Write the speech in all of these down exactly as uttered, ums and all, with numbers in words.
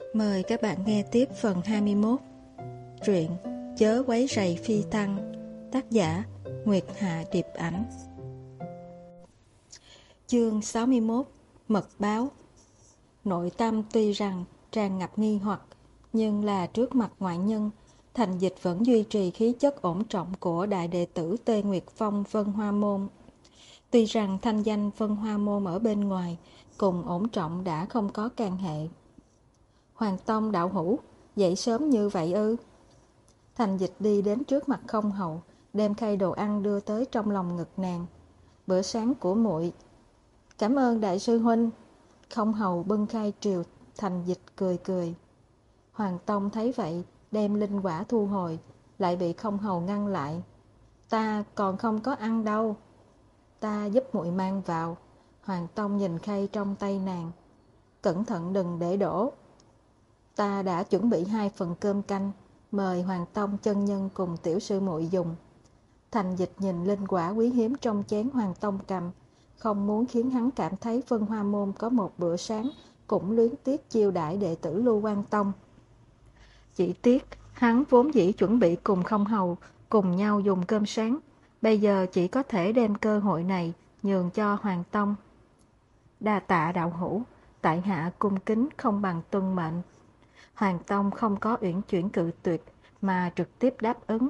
Mời các bạn nghe tiếp phần hai mươi mốt. Truyện Chớ quấy rầy phi tăng. Tác giả Nguyệt Hạ Điệp Ảnh. Chương sáu mươi mốt. Mật báo. Nội tâm tuy rằng tràn ngập nghi hoặc, nhưng là trước mặt ngoại nhân, Thành Dịch vẫn duy trì khí chất ổn trọng của đại đệ tử Tê Nguyệt Phong Vân Hoa Môn. Tuy rằng thanh danh Vân Hoa Môn ở bên ngoài cùng ổn trọng đã không có can hệ. Hoàng Tông đạo hữu, dậy sớm như vậy ư? Thành Dịch đi đến trước mặt Không Hầu, đem khay đồ ăn đưa tới trong lòng ngực nàng. Bữa sáng của muội. Cảm ơn đại sư huynh. Không Hầu bưng khay triều Thành Dịch cười cười. Hoàng Tông thấy vậy, đem linh quả thu hồi, lại bị Không Hầu ngăn lại. Ta còn không có ăn đâu. Ta giúp muội mang vào. Hoàng Tông nhìn khay trong tay nàng. Cẩn thận đừng để đổ. Ta đã chuẩn bị hai phần cơm canh, mời Hoàng Tông chân nhân cùng tiểu sư muội dùng. Thành Dịch nhìn linh quả quý hiếm trong chén Hoàng Tông cầm, không muốn khiến hắn cảm thấy Vân Hoa Môn có một bữa sáng cũng luyến tiếc chiêu đãi đệ tử Lưu Quan Tông. Chỉ tiếc hắn vốn dĩ chuẩn bị cùng Không Hầu cùng nhau dùng cơm sáng, bây giờ chỉ có thể đem cơ hội này nhường cho Hoàng Tông. Đa tạ đạo hữu, tại hạ cung kính không bằng tuân mệnh. Hoàng Tông không có uyển chuyển cự tuyệt mà trực tiếp đáp ứng.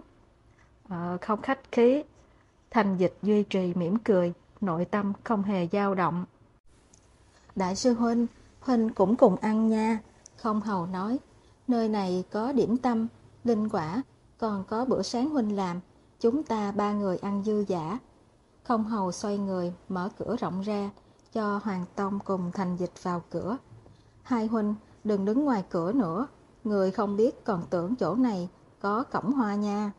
Ờ, không khách khí. Thành Dịch duy trì mỉm cười, nội tâm không hề dao động. Đại sư huynh, huynh cũng cùng ăn nha. Không Hầu nói, nơi này có điểm tâm, linh quả, còn có bữa sáng huynh làm, chúng ta ba người ăn dư dả. Không Hầu xoay người, mở cửa rộng ra, cho Hoàng Tông cùng Thành Dịch vào cửa. Hai huynh, đừng đứng ngoài cửa nữa, người không biết còn tưởng chỗ này có cổng hoa nha.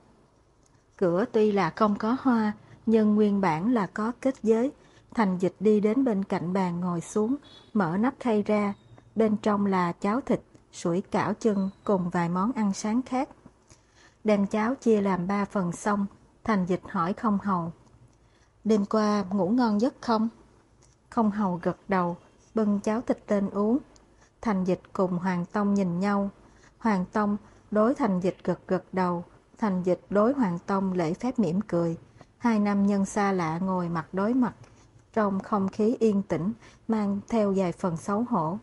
Cửa tuy là không có hoa, nhưng nguyên bản là có kết giới. Thành Dịch đi đến bên cạnh bàn ngồi xuống, mở nắp khay ra. Bên trong là cháo thịt, sủi cảo chân cùng vài món ăn sáng khác. Đem cháo chia làm ba phần xong, Thành Dịch hỏi Không Hầu. Đêm qua ngủ ngon giấc không? Không Hầu gật đầu, bưng cháo thịt lên uống. Thành Dịch cùng Hoàng Tông nhìn nhau. Hoàng Tông đối Thành Dịch gật gật đầu. Thành Dịch đối Hoàng Tông lễ phép mỉm cười. Hai nam nhân xa lạ ngồi mặt đối mặt, trong không khí yên tĩnh, mang theo vài phần xấu hổ.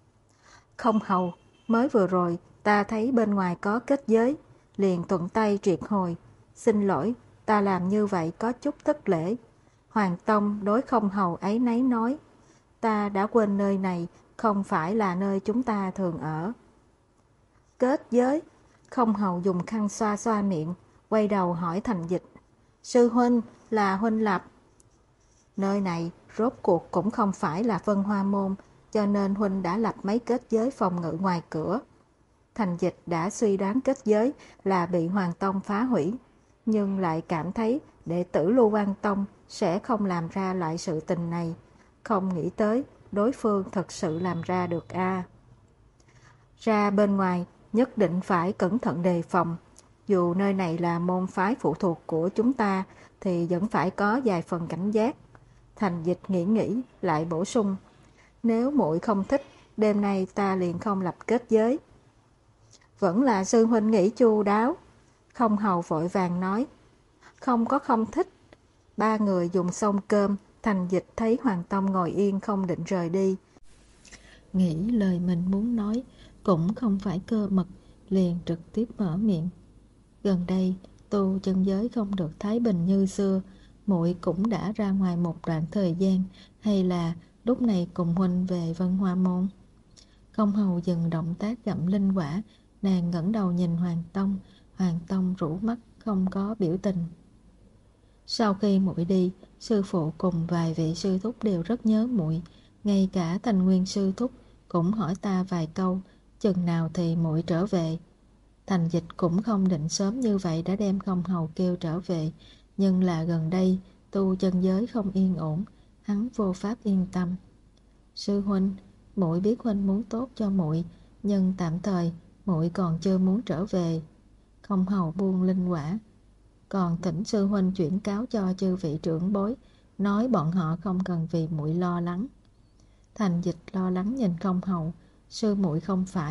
Không Hầu, mới vừa rồi ta thấy bên ngoài có kết giới, liền thuận tay triệt hồi. Xin lỗi, ta làm như vậy có chút thất lễ. Hoàng Tông đối Không Hầu ấy nấy nói, ta đã quên nơi này không phải là nơi chúng ta thường ở. Kết giới. Không Hầu dùng khăn xoa xoa miệng, quay đầu hỏi Thành Dịch. Sư huynh là huynh lập. Nơi này rốt cuộc cũng không phải là Vân Hoa Môn, cho nên huynh đã lập mấy kết giới phòng ngự ngoài cửa. Thành Dịch đã suy đoán kết giới là bị Hoàng Tông phá hủy, nhưng lại cảm thấy đệ tử Lưu Quan Tông sẽ không làm ra loại sự tình này. Không nghĩ tới đối phương thật sự làm ra được a. À. Ra bên ngoài nhất định phải cẩn thận đề phòng. Dù nơi này là môn phái phụ thuộc của chúng ta thì vẫn phải có vài phần cảnh giác. Thành Dịch nghĩ nghĩ lại bổ sung, nếu muội không thích, đêm nay ta liền không lập kết giới. Vẫn là sư huynh nghĩ chu đáo. Không Hầu vội vàng nói, không có không thích. Ba người dùng xong cơm, Thành Dịch thấy Hoàng Tông ngồi yên không định rời đi. Nghĩ lời mình muốn nói cũng không phải cơ mật, liền trực tiếp mở miệng. Gần đây tu chân giới không được thái bình như xưa, muội cũng đã ra ngoài một đoạn thời gian, hay là lúc này cùng huynh về Vân Hoa Môn? Không Hầu dừng động tác gặm linh quả, nàng ngẩng đầu nhìn Hoàng Tông. Hoàng Tông rũ mắt không có biểu tình. Sau khi muội đi, sư phụ cùng vài vị sư thúc đều rất nhớ muội, ngay cả Thành Nguyên sư thúc cũng hỏi ta vài câu, chừng nào thì muội trở về. Thành Dịch cũng không định sớm như vậy đã đem Không Hầu kêu trở về, nhưng là gần đây tu chân giới không yên ổn, hắn vô pháp yên tâm. Sư huynh, muội biết huynh muốn tốt cho muội, nhưng tạm thời muội còn chưa muốn trở về. Không Hầu buông linh quả, còn thỉnh sư huynh chuyển cáo cho chư vị trưởng bối, nói bọn họ không cần vì muội lo lắng. Thành Dịch lo lắng nhìn Không Hầu, sư muội không phải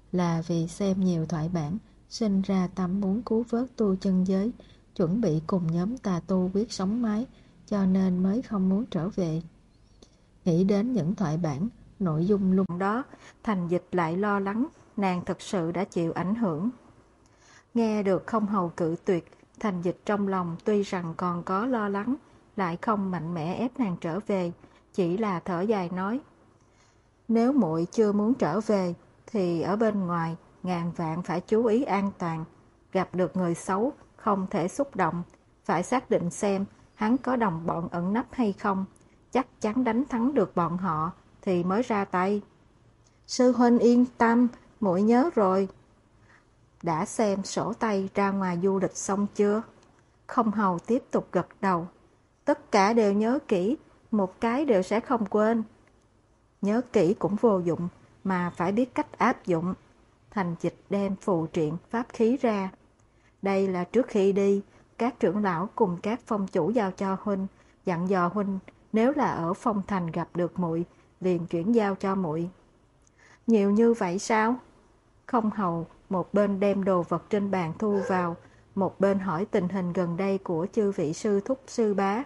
là vì xem nhiều thoại bản, sinh ra tâm muốn cứu vớt tu chân giới, chuẩn bị cùng nhóm tà tu quyết sống mái, cho nên mới không muốn trở về. Nghĩ đến những thoại bản, nội dung lung đó, Thành Dịch lại lo lắng nàng thực sự đã chịu ảnh hưởng. Nghe được Không Hầu cự tuyệt, Thành Dịch trong lòng tuy rằng còn có lo lắng, lại không mạnh mẽ ép nàng trở về, chỉ là thở dài nói: nếu muội chưa muốn trở về, thì ở bên ngoài ngàn vạn phải chú ý an toàn, gặp được người xấu không thể xúc động, phải xác định xem hắn có đồng bọn ẩn nấp hay không, chắc chắn đánh thắng được bọn họ thì mới ra tay. Sư huynh yên tâm, muội nhớ rồi. Đã xem sổ tay ra ngoài du lịch xong chưa? Không Hầu tiếp tục gật đầu. Tất cả đều nhớ kỹ, một cái đều sẽ không quên. Nhớ kỹ cũng vô dụng, mà phải biết cách áp dụng. Thành Dịch đem phù triện pháp khí ra. Đây là trước khi đi, các trưởng lão cùng các phong chủ giao cho huynh, dặn dò huynh nếu là ở phong thành gặp được muội, liền chuyển giao cho muội. Nhiều như vậy sao? Không Hầu một bên đem đồ vật trên bàn thu vào, một bên hỏi tình hình gần đây của chư vị sư thúc sư bá.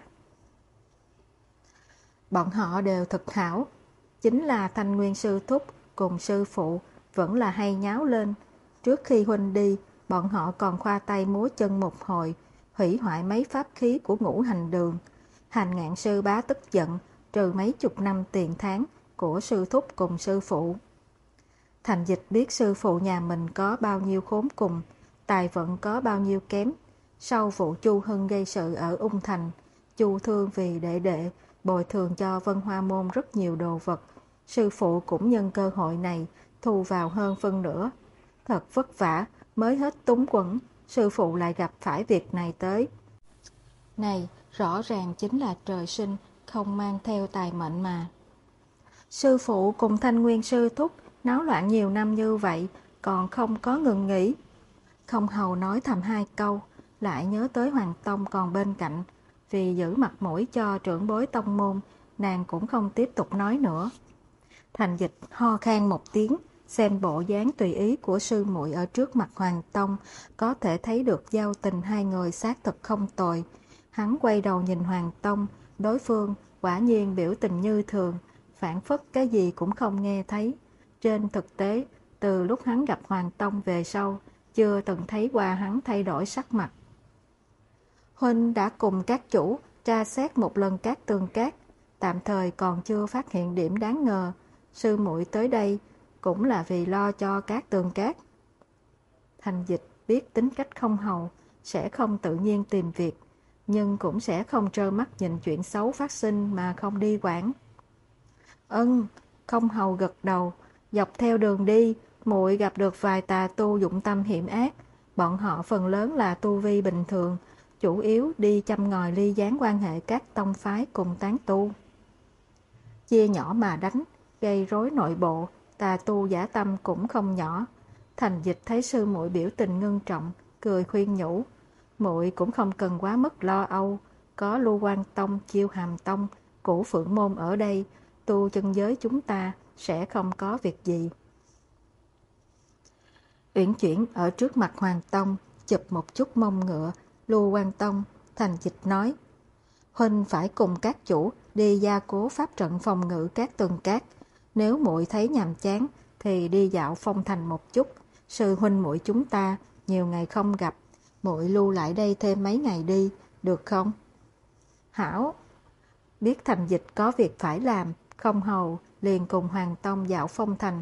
Bọn họ đều thực hảo, chính là Thanh Nguyên sư thúc cùng sư phụ vẫn là hay nháo lên. Trước khi huynh đi, bọn họ còn khoa tay múa chân một hồi, hủy hoại mấy pháp khí của Ngũ Hành Đường. Hành Ngạn sư bá tức giận, trừ mấy chục năm tiền tháng của sư thúc cùng sư phụ. Thành Dịch biết sư phụ nhà mình có bao nhiêu khốn cùng, tài vận có bao nhiêu kém. Sau vụ Chu Hưng gây sự ở Ung Thành, Chu Thương vì đệ đệ bồi thường cho Vân Hoa Môn rất nhiều đồ vật. Sư phụ cũng nhân cơ hội này thu vào hơn phân nửa. Thật vất vả mới hết túng quẫn, sư phụ lại gặp phải việc này tới. Này rõ ràng chính là trời sinh không mang theo tài mệnh mà. Sư phụ cùng Thanh Nguyên sư thúc náo loạn nhiều năm như vậy, còn không có ngừng nghỉ. Không Hầu nói thầm hai câu, lại nhớ tới Hoàng Tông còn bên cạnh. Vì giữ mặt mũi cho trưởng bối tông môn, nàng cũng không tiếp tục nói nữa. Thành Dịch ho khan một tiếng, xem bộ dáng tùy ý của sư muội ở trước mặt Hoàng Tông, có thể thấy được giao tình hai người xác thực không tồi. Hắn quay đầu nhìn Hoàng Tông, đối phương quả nhiên biểu tình như thường, phản phất cái gì cũng không nghe thấy. Trên thực tế, từ lúc hắn gặp Hoàng Tông về sau, chưa từng thấy qua hắn thay đổi sắc mặt. Huynh đã cùng các chủ tra xét một lần các tường cát, tạm thời còn chưa phát hiện điểm đáng ngờ. Sư muội tới đây cũng là vì lo cho các tường cát. Thành Dịch biết tính cách Không Hầu sẽ không tự nhiên tìm việc, nhưng cũng sẽ không trơ mắt nhìn chuyện xấu phát sinh mà không đi quản. Ân, Không Hầu gật đầu. Dọc theo đường đi, muội gặp được vài tà tu dụng tâm hiểm ác. Bọn họ phần lớn là tu vi bình thường, chủ yếu đi châm ngòi ly gián quan hệ các tông phái cùng tán tu. Chia nhỏ mà đánh, gây rối nội bộ, tà tu giả tâm cũng không nhỏ. Thành Dịch thấy sư muội biểu tình ngưng trọng, cười khuyên nhủ. Muội cũng không cần quá mức lo âu, có Lưu Quan Tông, Chiêu Hàm Tông, Cửu Phượng Môn ở đây, tu chân giới chúng ta sẽ không có việc gì. Uyển chuyển ở trước mặt Hoàng Tông, chụp một chút mông ngựa. Lưu Quan Tông, Thành Dịch nói: huynh phải cùng các chủ đi gia cố pháp trận phòng ngự các tường cát. Nếu muội thấy nhàm chán thì đi dạo phong thành một chút. Sư huynh muội chúng ta nhiều ngày không gặp, muội lưu lại đây thêm mấy ngày đi, được không? Hảo. Biết Thành Dịch có việc phải làm, Không Hầu liền cùng Hoàng Tông dạo phong thành.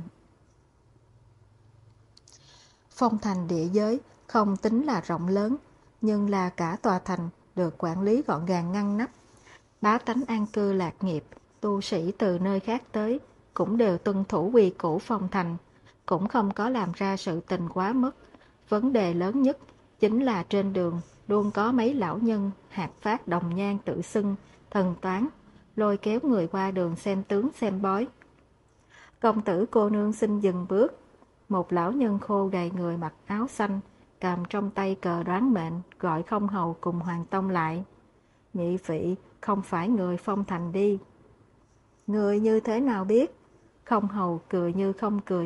Phong thành địa giới không tính là rộng lớn, nhưng là cả tòa thành được quản lý gọn gàng ngăn nắp. Bá tánh an cư lạc nghiệp, tu sĩ từ nơi khác tới cũng đều tuân thủ quy củ phong thành, cũng không có làm ra sự tình quá mức. Vấn đề lớn nhất chính là trên đường luôn có mấy lão nhân hạt phát đồng nhang tự xưng thần toán, lôi kéo người qua đường xem tướng xem bói. Công tử cô nương xin dừng bước. Một lão nhân khô gầy người mặc áo xanh, cầm trong tay cờ đoán mệnh, gọi Không Hầu cùng Hoàng Tông lại. Nhị vị không phải người phong thành đi. Người như thế nào biết? Không Hầu cười như không cười,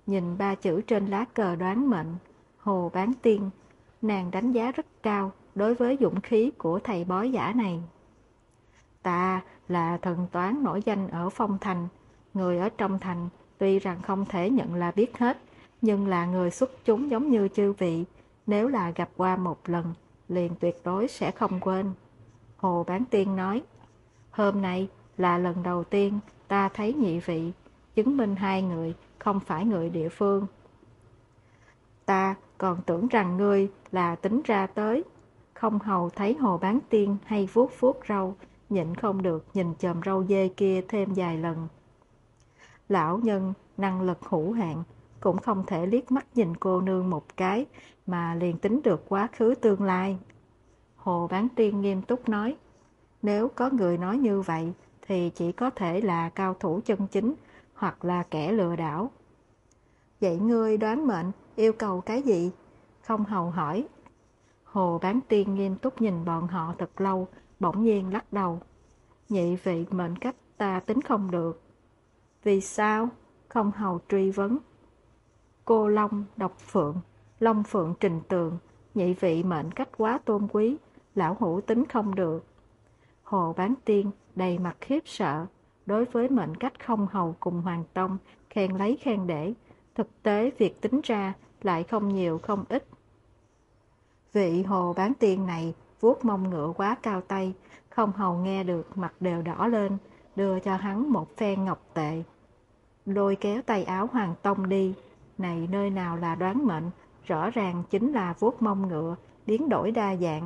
nhìn ba chữ trên lá cờ đoán mệnh, Hồ Bán Tiên. Nàng đánh giá rất cao đối với dũng khí của thầy bói giả này. Ta là thần toán nổi danh ở Phong Thành. Người ở trong thành tuy rằng không thể nhận là biết hết, nhưng là người xuất chúng giống như chư vị. Nếu là gặp qua một lần, liền tuyệt đối sẽ không quên. Hồ Bán Tiên nói, hôm nay là lần đầu tiên ta thấy nhị vị, chứng minh hai người không phải người địa phương. Ta còn tưởng rằng ngươi là tính ra tới. Không hầu thấy Hồ Bán Tiên hay vuốt vuốt râu, nhịn không được nhìn chòm râu dê kia thêm vài lần. Lão nhân năng lực hữu hạn, cũng không thể liếc mắt nhìn cô nương một cái mà liền tính được quá khứ tương lai. Hồ Bán Tiên nghiêm túc nói, nếu có người nói như vậy thì chỉ có thể là cao thủ chân chính hoặc là kẻ lừa đảo. Vậy ngươi đoán mệnh yêu cầu cái gì? Không hầu hỏi. Hồ Bán Tiên nghiêm túc nhìn bọn họ thật lâu, bỗng nhiên lắc đầu. Nhị vị mệnh cách ta tính không được. Vì sao? Không hầu truy vấn. Cô Long, Độc Phượng, Long Phượng Trình Tường, nhị vị mệnh cách quá tôn quý, lão hữu tính không được. Hồ Bán Tiên đầy mặt khiếp sợ, đối với mệnh cách không hầu cùng Hoàng Tông, khen lấy khen để, thực tế việc tính ra lại không nhiều không ít. Vị Hồ Bán Tiên này vuốt mông ngựa quá cao tay, không hầu nghe được mặt đều đỏ lên, đưa cho hắn một phen ngọc tệ. Lôi kéo tay áo Hoàng Tông đi, này nơi nào là đoán mệnh, rõ ràng chính là vuốt mông ngựa, biến đổi đa dạng.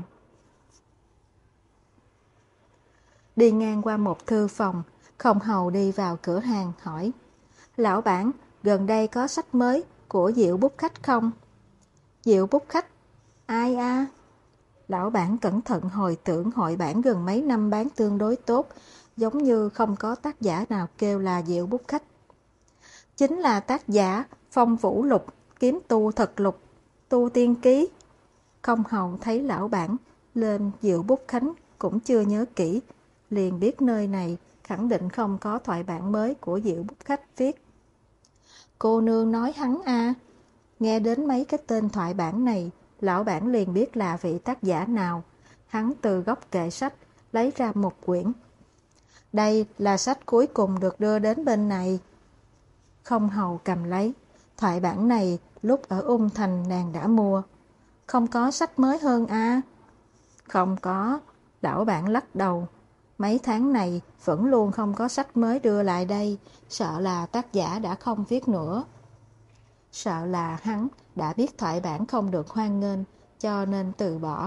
Đi ngang qua một thư phòng, không hầu đi vào cửa hàng hỏi, lão bản, gần đây có sách mới của Diệu Bút Khách không? Diệu Bút Khách? Ai a? À? Lão bản cẩn thận hồi tưởng hội bản gần mấy năm bán tương đối tốt, giống như không có tác giả nào kêu là Diệu Bút Khách. Chính là tác giả Phong Vũ Lục, Kiếm Tu Thật Lục, Tu Tiên Ký. Không hầu thấy lão bản lên Diệu Bút Khánh cũng chưa nhớ kỹ, liền biết nơi này khẳng định không có thoại bản mới của Diệu Bút Khách viết. Cô nương nói hắn a à. Nghe đến mấy cái tên thoại bản này, lão bản liền biết là vị tác giả nào. Hắn từ góc kệ sách lấy ra một quyển. Đây là sách cuối cùng được đưa đến bên này. Không hầu cầm lấy. Thoại bản này lúc ở Ung Thành nàng đã mua. Không có sách mới hơn a à? Không có. Lão bản lắc đầu. Mấy tháng này vẫn luôn không có sách mới đưa lại đây, sợ là tác giả đã không viết nữa. Sợ là hắn đã biết thoại bản không được hoan nghênh, cho nên từ bỏ.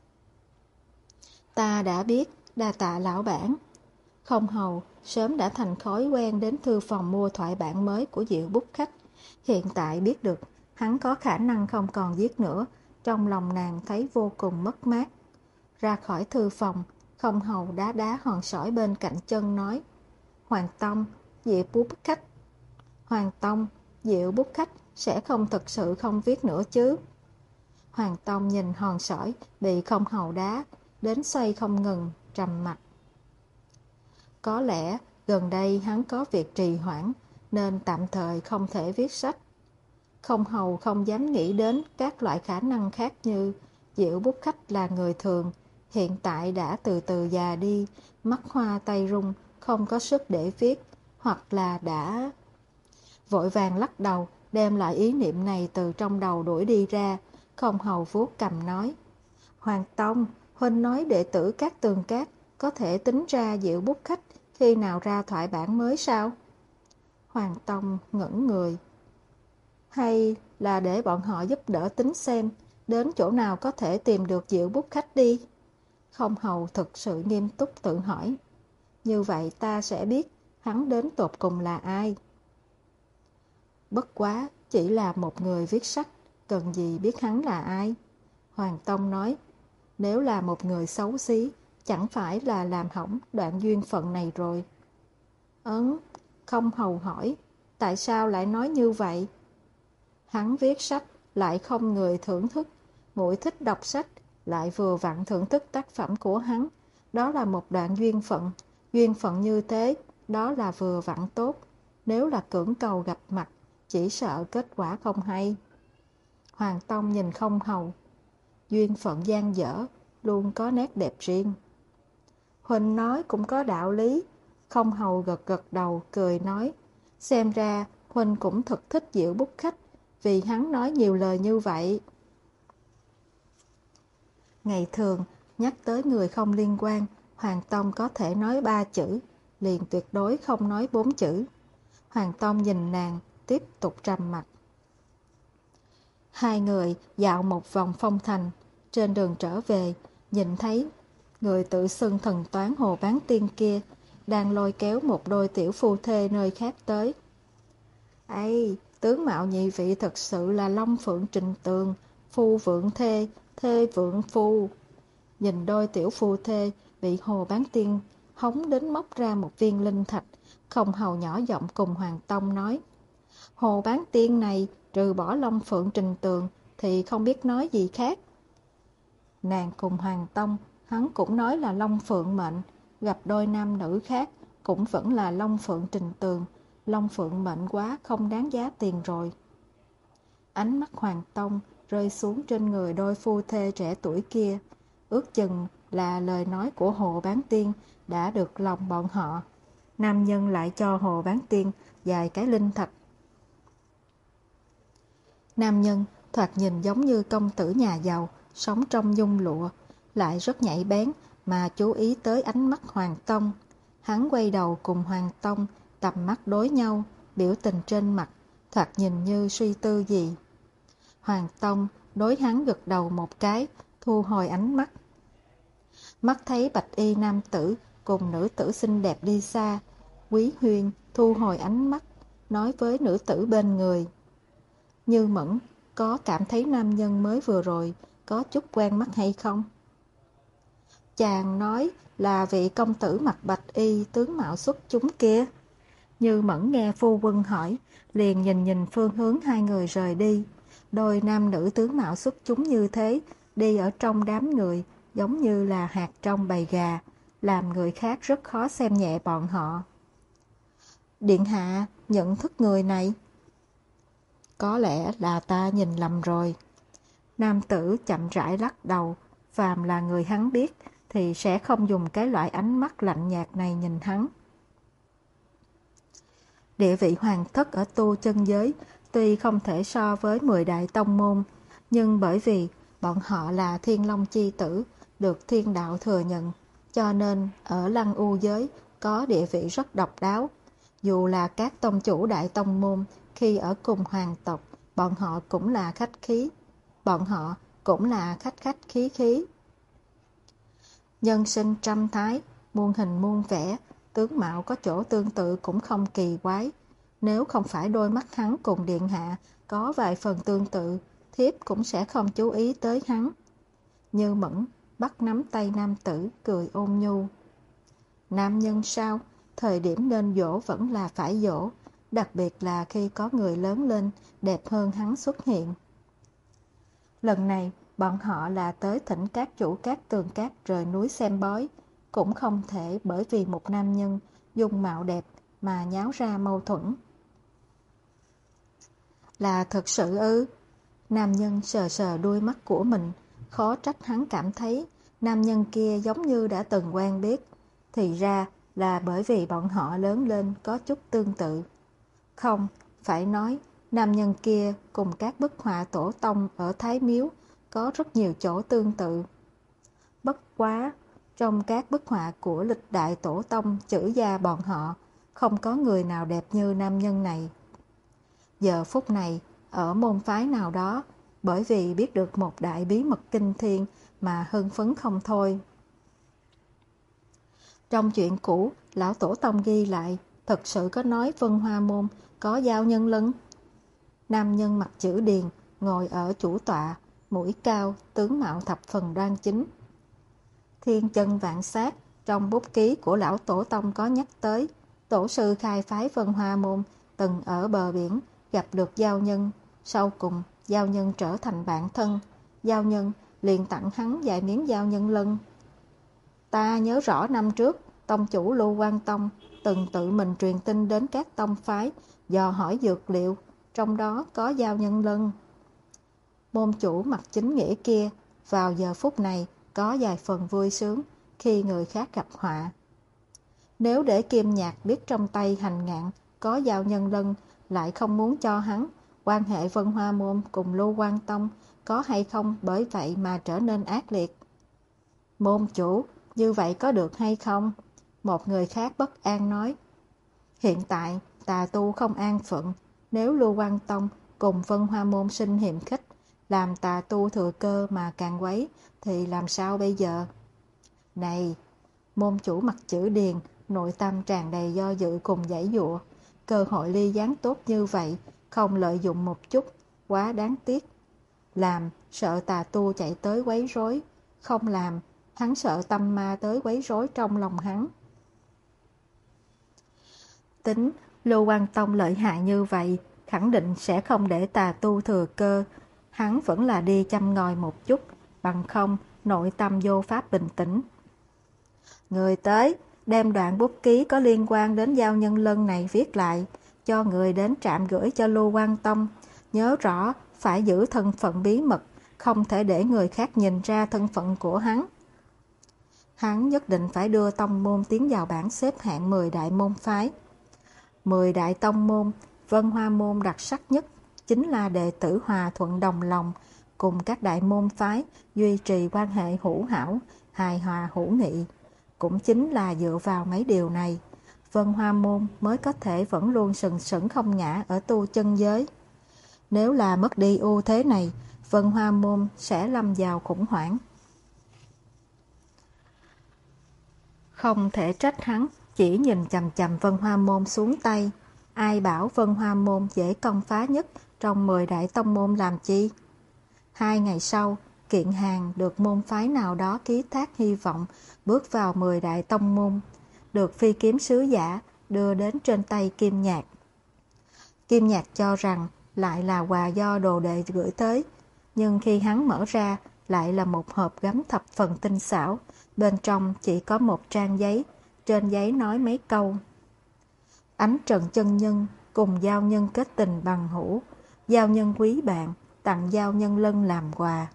Ta đã biết, đa tạ lão bản. Không hầu, sớm đã thành thói quen đến thư phòng mua thoại bản mới của Diệu Bút Khách. Hiện tại biết được, hắn có khả năng không còn viết nữa, trong lòng nàng thấy vô cùng mất mát. Ra khỏi thư phòng, không hầu đá đá hòn sỏi bên cạnh chân nói, Hoàng Tông, Diệu Bút Khách. Hoàng Tông, Diệu Bút Khách sẽ không thực sự không viết nữa chứ. Hoàng Tông nhìn hòn sỏi bị không hầu đá, đến xoay không ngừng, trầm mặt. Có lẽ gần đây hắn có việc trì hoãn, nên tạm thời không thể viết sách. Không hầu không dám nghĩ đến các loại khả năng khác như Diệu Bút Khách là người thường, hiện tại đã từ từ già đi, mắt hoa tay rung, không có sức để viết, hoặc là đã... Vội vàng lắc đầu, đem lại ý niệm này từ trong đầu đuổi đi ra, không hầu vuốt cầm nói. Hoàng Tông, huynh nói đệ tử các tường cát có thể tính ra Diệu Bút Khách khi nào ra thoại bản mới sao? Hoàng Tông ngẩn người. Hay là để bọn họ giúp đỡ tính xem, đến chỗ nào có thể tìm được Diệu Bút Khách đi? Không hầu thực sự nghiêm túc tự hỏi. Như vậy ta sẽ biết hắn đến tột cùng là ai. Bất quá chỉ là một người viết sách, cần gì biết hắn là ai? Hoàng Tông nói, nếu là một người xấu xí, chẳng phải là làm hỏng đoạn duyên phận này rồi. Ấn, không hầu hỏi, tại sao lại nói như vậy? Hắn viết sách, lại không người thưởng thức, muội thích đọc sách, lại vừa vặn thưởng thức tác phẩm của hắn. Đó là một đoạn duyên phận, duyên phận như thế, đó là vừa vặn tốt. Nếu là cưỡng cầu gặp mặt, chỉ sợ kết quả không hay. Hoàng Tông nhìn Không Hầu, duyên phận gian dở, luôn có nét đẹp riêng. Huynh nói cũng có đạo lý. Không Hầu gật gật đầu, cười nói, xem ra Huynh cũng thật thích Diệu Bút Khách, vì hắn nói nhiều lời như vậy. Ngày thường, nhắc tới người không liên quan, Hoàng Tông có thể nói ba chữ, liền tuyệt đối không nói bốn chữ. Hoàng Tông nhìn nàng, tiếp tục trầm mặc. Hai người dạo một vòng phong thành, trên đường trở về, nhìn thấy người tự xưng thần toán Hồ Bán Tiên kia đang lôi kéo một đôi tiểu phu thê nơi khác tới. Ây, tướng mạo nhị vị thật sự là Long Phượng Trình Tường, phu vượng thê, thê vượng phu. Nhìn đôi tiểu phu thê bị Hồ Bán Tiên hống đến móc ra một viên linh thạch, Không Hầu nhỏ giọng cùng Hoàng Tông nói, Hồ Bán Tiên này trừ bỏ Long Phượng Trình Tường thì không biết nói gì khác. Nàng cùng Hoàng Tông, hắn cũng nói là Long Phượng mệnh, gặp đôi nam nữ khác cũng vẫn là Long Phượng Trình Tường, Long Phượng mệnh quá không đáng giá tiền rồi. Ánh mắt Hoàng Tông rơi xuống trên người đôi phu thê trẻ tuổi kia, ước chừng là lời nói của Hồ Bán Tiên đã được lòng bọn họ. Nam nhân lại cho Hồ Bán Tiên vài cái linh thạch. Nam nhân thoạt nhìn giống như công tử nhà giàu, sống trong nhung lụa, lại rất nhạy bén mà chú ý tới ánh mắt Hoàng Tông. Hắn quay đầu cùng Hoàng Tông, tầm mắt đối nhau, biểu tình trên mặt, thoạt nhìn như suy tư gì. Hoàng Tông đối hắn gật đầu một cái, thu hồi ánh mắt. Mắt thấy bạch y nam tử cùng nữ tử xinh đẹp đi xa, Quý Huyên thu hồi ánh mắt, nói với nữ tử bên người. Như Mẫn, có cảm thấy nam nhân mới vừa rồi có chút quen mắt hay không? Chàng nói là vị công tử mặc bạch y tướng mạo xuất chúng kia. Như Mẫn nghe phu quân hỏi, liền nhìn nhìn phương hướng hai người rời đi. Đôi nam nữ tướng mạo xuất chúng như thế, đi ở trong đám người, giống như là hạt trong bầy gà, làm người khác rất khó xem nhẹ bọn họ. Điện hạ nhận thức người này. Có lẽ là ta nhìn lầm rồi. Nam tử chậm rãi lắc đầu, phàm là người hắn biết thì sẽ không dùng cái loại ánh mắt lạnh nhạt này nhìn hắn. Địa vị hoàng thất ở tu chân giới tuy không thể so với mười đại tông môn, nhưng bởi vì bọn họ là Thiên Long chi tử, được thiên đạo thừa nhận, cho nên ở Lăng U giới có địa vị rất độc đáo. Dù là các tông chủ đại tông môn, khi ở cùng hoàng tộc, bọn họ cũng là khách khí. Bọn họ cũng là khách khách khí khí. Nhân sinh trăm thái, muôn hình muôn vẻ, tướng mạo có chỗ tương tự cũng không kỳ quái. Nếu không phải đôi mắt hắn cùng điện hạ có vài phần tương tự, thiếp cũng sẽ không chú ý tới hắn. Như Mẫn bắt nắm tay nam tử, cười ôn nhu. Nam nhân sao? Thời điểm nên dỗ vẫn là phải dỗ, đặc biệt là khi có người lớn lên, đẹp hơn hắn xuất hiện. Lần này, bọn họ là tới thỉnh các chủ các tường các rời núi xem bói, cũng không thể bởi vì một nam nhân dung mạo đẹp mà nháo ra mâu thuẫn. Là thật sự ư? Nam nhân sờ sờ đuôi mắt của mình, khó trách hắn cảm thấy nam nhân kia giống như đã từng quen biết. Thì ra là bởi vì bọn họ lớn lên có chút tương tự. Không, phải nói, nam nhân kia cùng các bức họa tổ tông ở Thái Miếu có rất nhiều chỗ tương tự. Bất quá, trong các bức họa của lịch đại tổ tông chữ gia bọn họ, không có người nào đẹp như nam nhân này. Giờ phút này, ở môn phái nào đó, bởi vì biết được một đại bí mật kinh thiên mà hưng phấn không thôi. Trong chuyện cũ, lão tổ tông ghi lại, thật sự có nói Vân Hoa Môn có giao nhân lân. Nam nhân mặt chữ điền, ngồi ở chủ tọa, mũi cao, tướng mạo thập phần đoan chính. Thiên chân vạn sát, trong bút ký của lão tổ tông có nhắc tới, tổ sư khai phái Vân Hoa Môn từng ở bờ biển gặp được giao nhân, sau cùng giao nhân trở thành bạn thân, giao nhân liền tặng hắn vài miếng giao nhân lân. Ta nhớ rõ năm trước, tông chủ Lưu Quan Tông từng tự mình truyền tin đến các tông phái, dò hỏi dược liệu, trong đó có Giao Nhân Lân. Môn chủ mặt chính nghĩa kia vào giờ phút này có vài phần vui sướng khi người khác gặp họa. Nếu để Kim Nhạc biết trong tay Hành Ngạn có Giao Nhân Lân lại không muốn cho hắn, quan hệ Vân Hoa Môn cùng Lưu Quan Tông có hay không bởi vậy mà trở nên ác liệt. Môn chủ, như vậy có được hay không? Một người khác bất an nói. Hiện tại tà tu không an phận, nếu Lưu Quan Tông cùng Vân Hoa Môn sinh hiềm khích, làm tà tu thừa cơ mà càng quấy, thì làm sao bây giờ? Này, môn chủ mặt chữ Điền, nội tâm tràn đầy do dự cùng giãy giụa. Cơ hội ly gián tốt như vậy, không lợi dụng một chút, quá đáng tiếc. Làm, sợ tà tu chạy tới quấy rối. Không làm, hắn sợ tâm ma tới quấy rối trong lòng hắn. Tính, Lưu Quan Tông lợi hại như vậy, khẳng định sẽ không để tà tu thừa cơ. Hắn vẫn là đi chăm ngòi một chút, bằng không, nội tâm vô pháp bình tĩnh. Người tới, đem đoạn bút ký có liên quan đến Giao Nhân Lân này viết lại, cho người đến trạm gửi cho Lưu Quan Tông. Nhớ rõ, phải giữ thân phận bí mật, không thể để người khác nhìn ra thân phận của hắn. Hắn nhất định phải đưa tông môn tiến vào bảng xếp hạng mười đại môn phái. mười đại tông môn, Vân Hoa Môn đặc sắc nhất chính là đệ tử hòa thuận đồng lòng, cùng các đại môn phái duy trì quan hệ hữu hảo, hài hòa hữu nghị. Cũng chính là dựa vào mấy điều này, Vân Hoa Môn mới có thể vẫn luôn sừng sững không ngã ở tu chân giới. Nếu là mất đi ưu thế này, Vân Hoa Môn sẽ lâm vào khủng hoảng. Không thể trách hắn, chỉ nhìn chằm chằm Vân Hoa Môn xuống tay. Ai bảo Vân Hoa Môn dễ công phá nhất trong mười đại tông môn làm chi? Hai ngày sau, kiện hàng được môn phái nào đó ký thác hy vọng bước vào mười đại tông môn, được phi kiếm sứ giả đưa đến trên tay Kim Nhạc. Kim Nhạc cho rằng lại là quà do đồ đệ gửi tới, nhưng khi hắn mở ra lại là một hộp gấm thập phần tinh xảo, bên trong chỉ có một trang giấy, trên giấy nói mấy câu. Ánh Trần chân nhân cùng Giao Nhân kết tình bằng hữu, Giao Nhân quý bạn, tặng Giao Nhân Lân làm quà.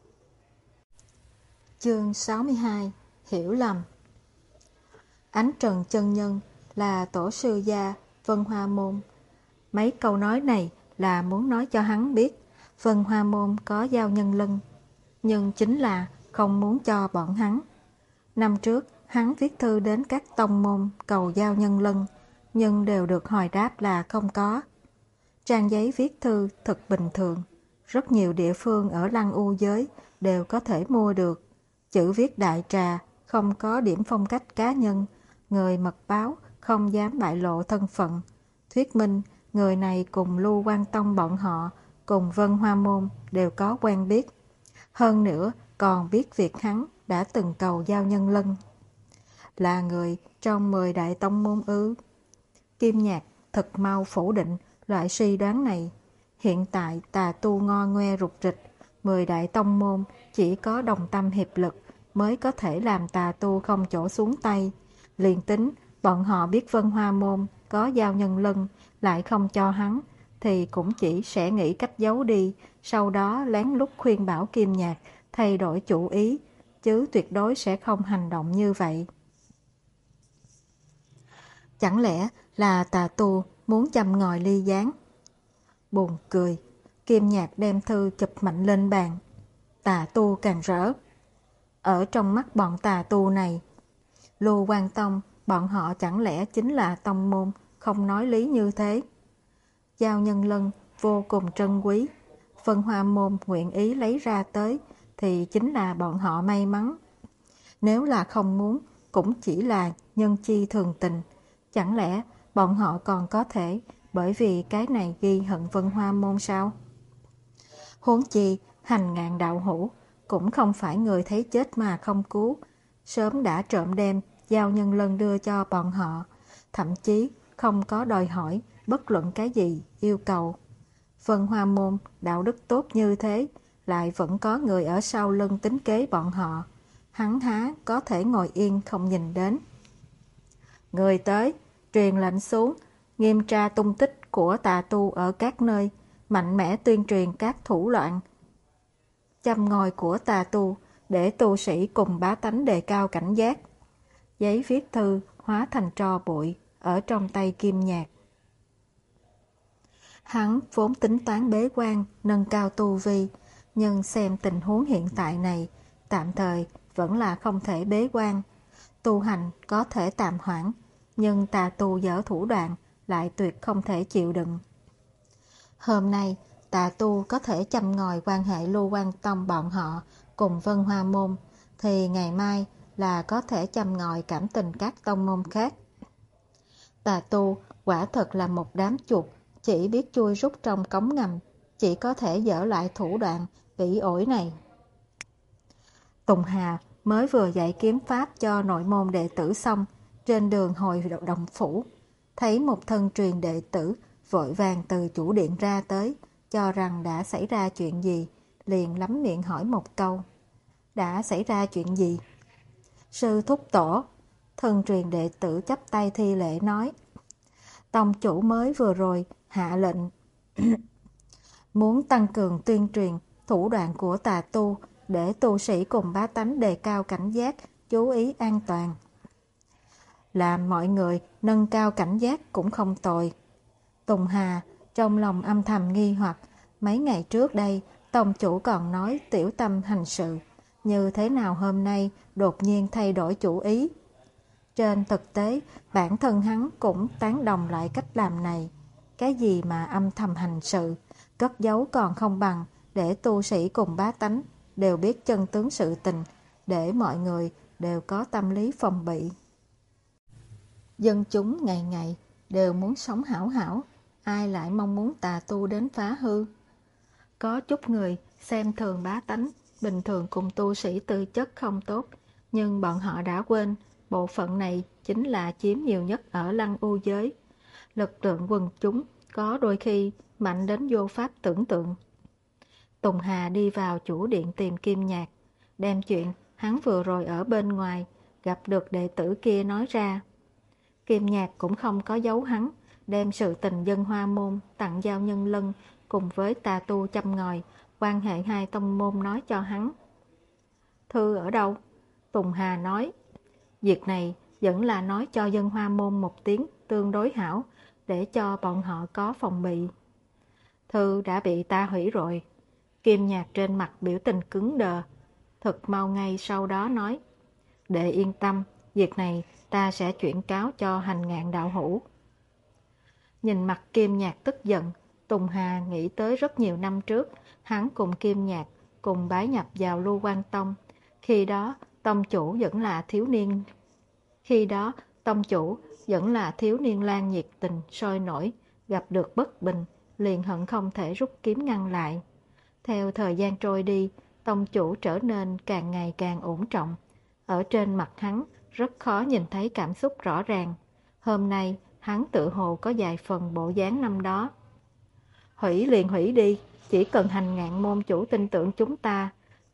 Chương sáu mươi hai. Hiểu lầm. Ánh Trần chân nhân là tổ sư gia Vân Hoa Môn. Mấy câu nói này là muốn nói cho hắn biết Vân Hoa Môn có Giao Nhân Lân, nhưng chính là không muốn cho bọn hắn. Năm trước, hắn viết thư đến các tông môn cầu Giao Nhân Lân, nhưng đều được hồi đáp là không có. Trang giấy viết thư thật bình thường, rất nhiều địa phương ở Lăng U giới đều có thể mua được. Chữ viết đại trà, không có điểm phong cách cá nhân, người mật báo không dám bại lộ thân phận. Thuyết minh, người này cùng Lưu Quan Tông bọn họ, cùng Vân Hoa Môn đều có quen biết. Hơn nữa, còn biết việc hắn đã từng cầu Giao Nhân Lân. Là người trong mười đại tông môn ư? Kim Nhạc thật mau phủ định loại suy đoán này. Hiện tại tà tu ngo ngoe rụt rịch, mười đại tông môn chỉ có đồng tâm hiệp lực mới có thể làm tà tu không chỗ xuống tay. Liền tính bọn họ biết Vân Hoa Môn có Giao Nhân Lân lại không cho hắn, thì cũng chỉ sẽ nghĩ cách giấu đi, sau đó lén lút khuyên bảo Kim Nhạc thay đổi chủ ý, chứ tuyệt đối sẽ không hành động như vậy. Chẳng lẽ là tà tu muốn châm ngòi ly gián? Buồn cười, Kim Nhạc đem thư chụp mạnh lên bàn. Tà tu càng rỡ. Ở trong mắt bọn tà tu này, Lưu Quan Tông, bọn họ chẳng lẽ chính là tông môn không nói lý như thế? Giao Nhân Lân vô cùng trân quý, Vân Hoa Môn nguyện ý lấy ra tới thì chính là bọn họ may mắn. Nếu là không muốn, cũng chỉ là nhân chi thường tình. Chẳng lẽ bọn họ còn có thể bởi vì cái này ghi hận Vân Hoa Môn sao? Huống chi, Hành Ngạn đạo hữu cũng không phải người thấy chết mà không cứu, sớm đã trộm đem Giao Nhân Lân đưa cho bọn họ, thậm chí không có đòi hỏi bất luận cái gì yêu cầu. Vân Hoa Môn đạo đức tốt như thế, lại vẫn có người ở sau lưng tính kế bọn họ, hắn há có thể ngồi yên không nhìn đến. Người tới, truyền lệnh xuống, nghiêm tra tung tích của tà tu ở các nơi, mạnh mẽ tuyên truyền các thủ đoạn châm ngòi của tà tu để tu sĩ cùng bá tánh đề cao cảnh giác. Giấy viết thư hóa thành tro bụi ở trong tay Kim Nhạc. Hắn vốn tính toán bế quan, nâng cao tu vi, nhưng xem tình huống hiện tại này, tạm thời vẫn là không thể bế quan. Tu hành có thể tạm hoãn, nhưng tà tu dở thủ đoạn lại tuyệt không thể chịu đựng. Hôm nay, tà tu có thể châm ngòi quan hệ Lưu Quan Tông bọn họ cùng Vân Hoa Môn, thì ngày mai là có thể châm ngòi cảm tình các tông môn khác. Tà tu quả thật là một đám chuột, chỉ biết chui rút trong cống ngầm, chỉ có thể dở lại thủ đoạn bỉ ổi này. Tùng Hà mới vừa dạy kiếm pháp cho nội môn đệ tử xong, trên đường hồi động phủ, thấy một thân truyền đệ tử vội vàng từ chủ điện ra tới, cho rằng đã xảy ra chuyện gì, liền lắm miệng hỏi một câu. Đã xảy ra chuyện gì? Sư thúc tổ, thân truyền đệ tử chắp tay thi lễ nói. Tông chủ mới vừa rồi hạ lệnh muốn tăng cường tuyên truyền thủ đoạn của tà tu để tu sĩ cùng bá tánh đề cao cảnh giác, chú ý an toàn. Làm mọi người nâng cao cảnh giác cũng không tồi. Tùng Hà trong lòng âm thầm nghi hoặc, mấy ngày trước đây tông chủ còn nói tiểu tâm hành sự, như thế nào hôm nay đột nhiên thay đổi chủ ý. Trên thực tế, bản thân hắn cũng tán đồng lại cách làm này. Cái gì mà âm thầm hành sự, cất giấu còn không bằng để tu sĩ cùng bá tánh đều biết chân tướng sự tình, để mọi người đều có tâm lý phòng bị. Dân chúng ngày ngày đều muốn sống hảo hảo, ai lại mong muốn tà tu đến phá hư. Có chút người xem thường bá tánh, bình thường cùng tu sĩ tư chất không tốt, nhưng bọn họ đã quên bộ phận này chính là chiếm nhiều nhất ở Lăng U giới. Lực lượng quần chúng có đôi khi mạnh đến vô pháp tưởng tượng. Tùng Hà đi vào chủ điện tìm Kim Nhạc, đem chuyện hắn vừa rồi ở bên ngoài gặp được đệ tử kia nói ra. Kim Nhạc cũng không có giấu hắn, đem sự tình Dân Hoa Môn tặng giao Nhân Lân cùng với tà tu châm ngòi, quan hệ hai tông môn nói cho hắn. Thư ở đâu? Tùng Hà nói. Việc này vẫn là nói cho Dân Hoa Môn một tiếng tương đối hảo, để cho bọn họ có phòng bị. Thư đã bị ta hủy rồi. Kim Nhạc trên mặt biểu tình cứng đờ, thật mau ngay sau đó nói. Đệ yên tâm, việc này ta sẽ chuyển cáo cho Hành Ngạn đạo hữu. Nhìn mặt Kim Nhạc tức giận, Tùng Hà nghĩ tới rất nhiều năm trước, hắn cùng Kim Nhạc cùng bái nhập vào Lưu Quan Tông. Khi đó, tông chủ vẫn là thiếu niên. Khi đó, tông chủ vẫn là thiếu niên lang nhiệt tình, sôi nổi, gặp được bất bình, liền hận không thể rút kiếm ngăn lại. Theo thời gian trôi đi, tông chủ trở nên càng ngày càng ổn trọng. Ở trên mặt hắn rất khó nhìn thấy cảm xúc rõ ràng. Hôm nay, hắn tự hồ có vài phần bộ dáng năm đó. Hủy liền hủy đi, chỉ cần Hành Ngạn môn chủ tin tưởng chúng ta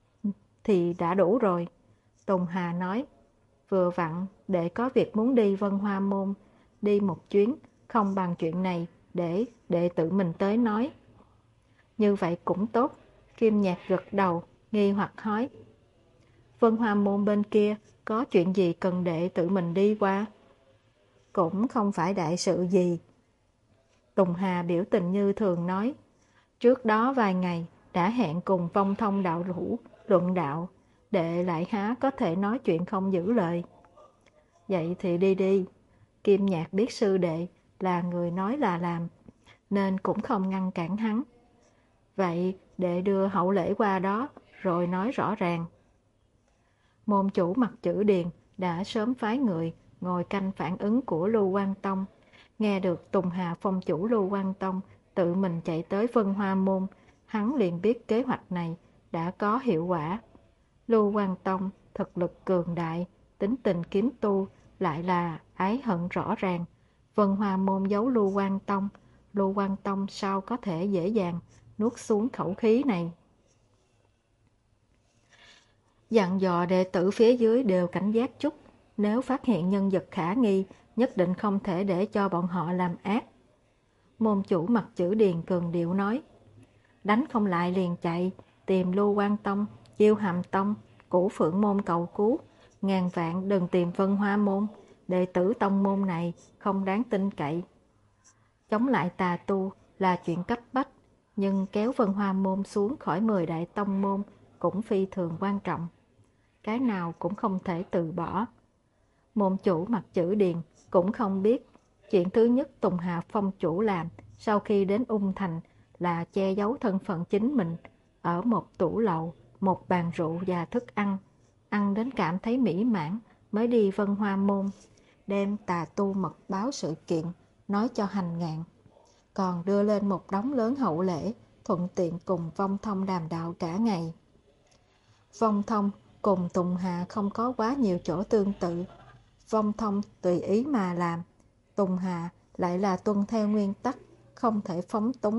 thì đã đủ rồi. Tùng Hà nói, vừa vặn để có việc muốn đi Vân Hoa môn, đi một chuyến, không bằng chuyện này để đệ tự mình tới nói. Như vậy cũng tốt. Kim Nhạc gật đầu, nghi hoặc hỏi. Vân Hoa môn bên kia có chuyện gì cần đệ tự mình đi qua? Cũng không phải đại sự gì. Tùng Hà biểu tình như thường nói. Trước đó vài ngày đã hẹn cùng Vong Thông đạo hữu luận đạo, đệ lại há có thể nói chuyện không giữ lời. Vậy thì đi đi. Kim Nhạc biết sư đệ là người nói là làm, nên cũng không ngăn cản hắn. Vậy đệ đưa hậu lễ qua đó, rồi nói rõ ràng. Môn chủ Mặt Chữ Điền đã sớm phái người ngồi canh phản ứng của Lưu Quan Tông. Nghe được Tùng Hà phong chủ Lưu Quan Tông tự mình chạy tới Vân Hoa môn, hắn liền biết kế hoạch này đã có hiệu quả. Lưu Quan Tông thực lực cường đại, tính tình kiếm tu, lại là ái hận rõ ràng. Vân Hoa môn giấu Lưu Quan Tông, Lưu Quan Tông sao có thể dễ dàng nuốt xuống khẩu khí này. Dặn dò đệ tử phía dưới đều cảnh giác chút, nếu phát hiện nhân vật khả nghi, nhất định không thể để cho bọn họ làm ác. Môn chủ mặt chữ Điền cường điệu nói. Đánh không lại liền chạy, tìm Lưu Quan Tông, Chiêu Hàm Tông, Cửu Phượng Môn cầu cứu. Ngàn vạn đừng tìm Vân Hoa Môn, đệ tử tông môn này không đáng tin cậy. Chống lại tà tu là chuyện cấp bách, nhưng kéo Vân Hoa Môn xuống khỏi mười đại tông môn cũng phi thường quan trọng. Cái nào cũng không thể từ bỏ. Môn chủ mặt chữ Điền cũng không biết chuyện thứ nhất Tùng Hà Phong chủ làm sau khi đến Ung Thành là che giấu thân phận chính mình ở một tủ lậu, một bàn rượu và thức ăn, ăn đến cảm thấy mỹ mãn mới đi Vân Hoa Môn, đem tà tu mật báo sự kiện nói cho Hành Ngạn, còn đưa lên một đống lớn hậu lễ, thuận tiện cùng Vong Thông đàm đạo cả ngày. Vong Thông cùng Tùng Hà không có quá nhiều chỗ tương tự. Vong Thông tùy ý mà làm, Tùng Hà lại là tuân theo nguyên tắc, không thể phóng túng.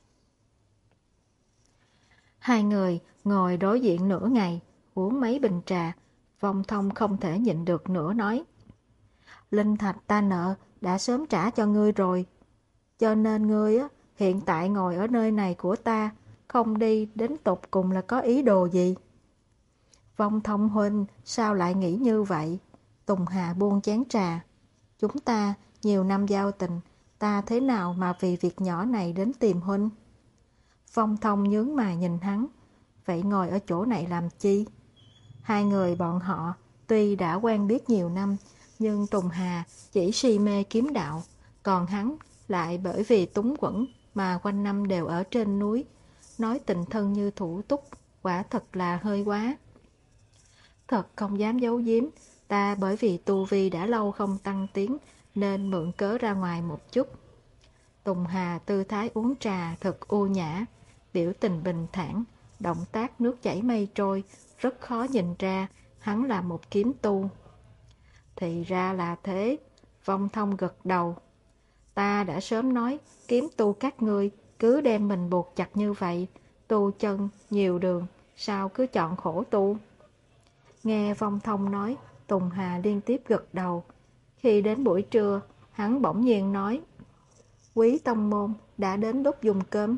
Hai người ngồi đối diện nửa ngày, uống mấy bình trà. Vong Thông không thể nhịn được nữa nói. Linh thạch ta nợ đã sớm trả cho ngươi rồi, cho nên ngươi á, hiện tại ngồi ở nơi này của ta, không đi đến tột cùng là có ý đồ gì? Vong Thông huynh sao lại nghĩ như vậy? Tùng Hà buông chén trà. Chúng ta nhiều năm giao tình, ta thế nào mà vì việc nhỏ này đến tìm huynh? Vong Thông nhướng mày nhìn hắn. Vậy ngồi ở chỗ này làm chi? Hai người bọn họ tuy đã quen biết nhiều năm, nhưng Tùng Hà chỉ si mê kiếm đạo, còn hắn lại bởi vì túng quẫn mà quanh năm đều ở trên núi. Nói tình thân như thủ túc, quả thật là hơi quá. Thật không dám giấu giếm, ta bởi vì tu vi đã lâu không tăng tiến nên mượn cớ ra ngoài một chút. Tùng Hà tư thái uống trà thật ưu nhã, biểu tình bình thản, động tác nước chảy mây trôi, rất khó nhìn ra hắn là một kiếm tu. Thì ra là thế, Vong Thông gật đầu. Ta đã sớm nói, kiếm tu các ngươi cứ đem mình buộc chặt như vậy, tu chân nhiều đường, sao cứ chọn khổ tu? Nghe Vong Thông nói, Tùng Hà liên tiếp gật đầu. Khi đến buổi trưa, hắn bỗng nhiên nói, Quý tông môn đã đến lúc dùng cơm.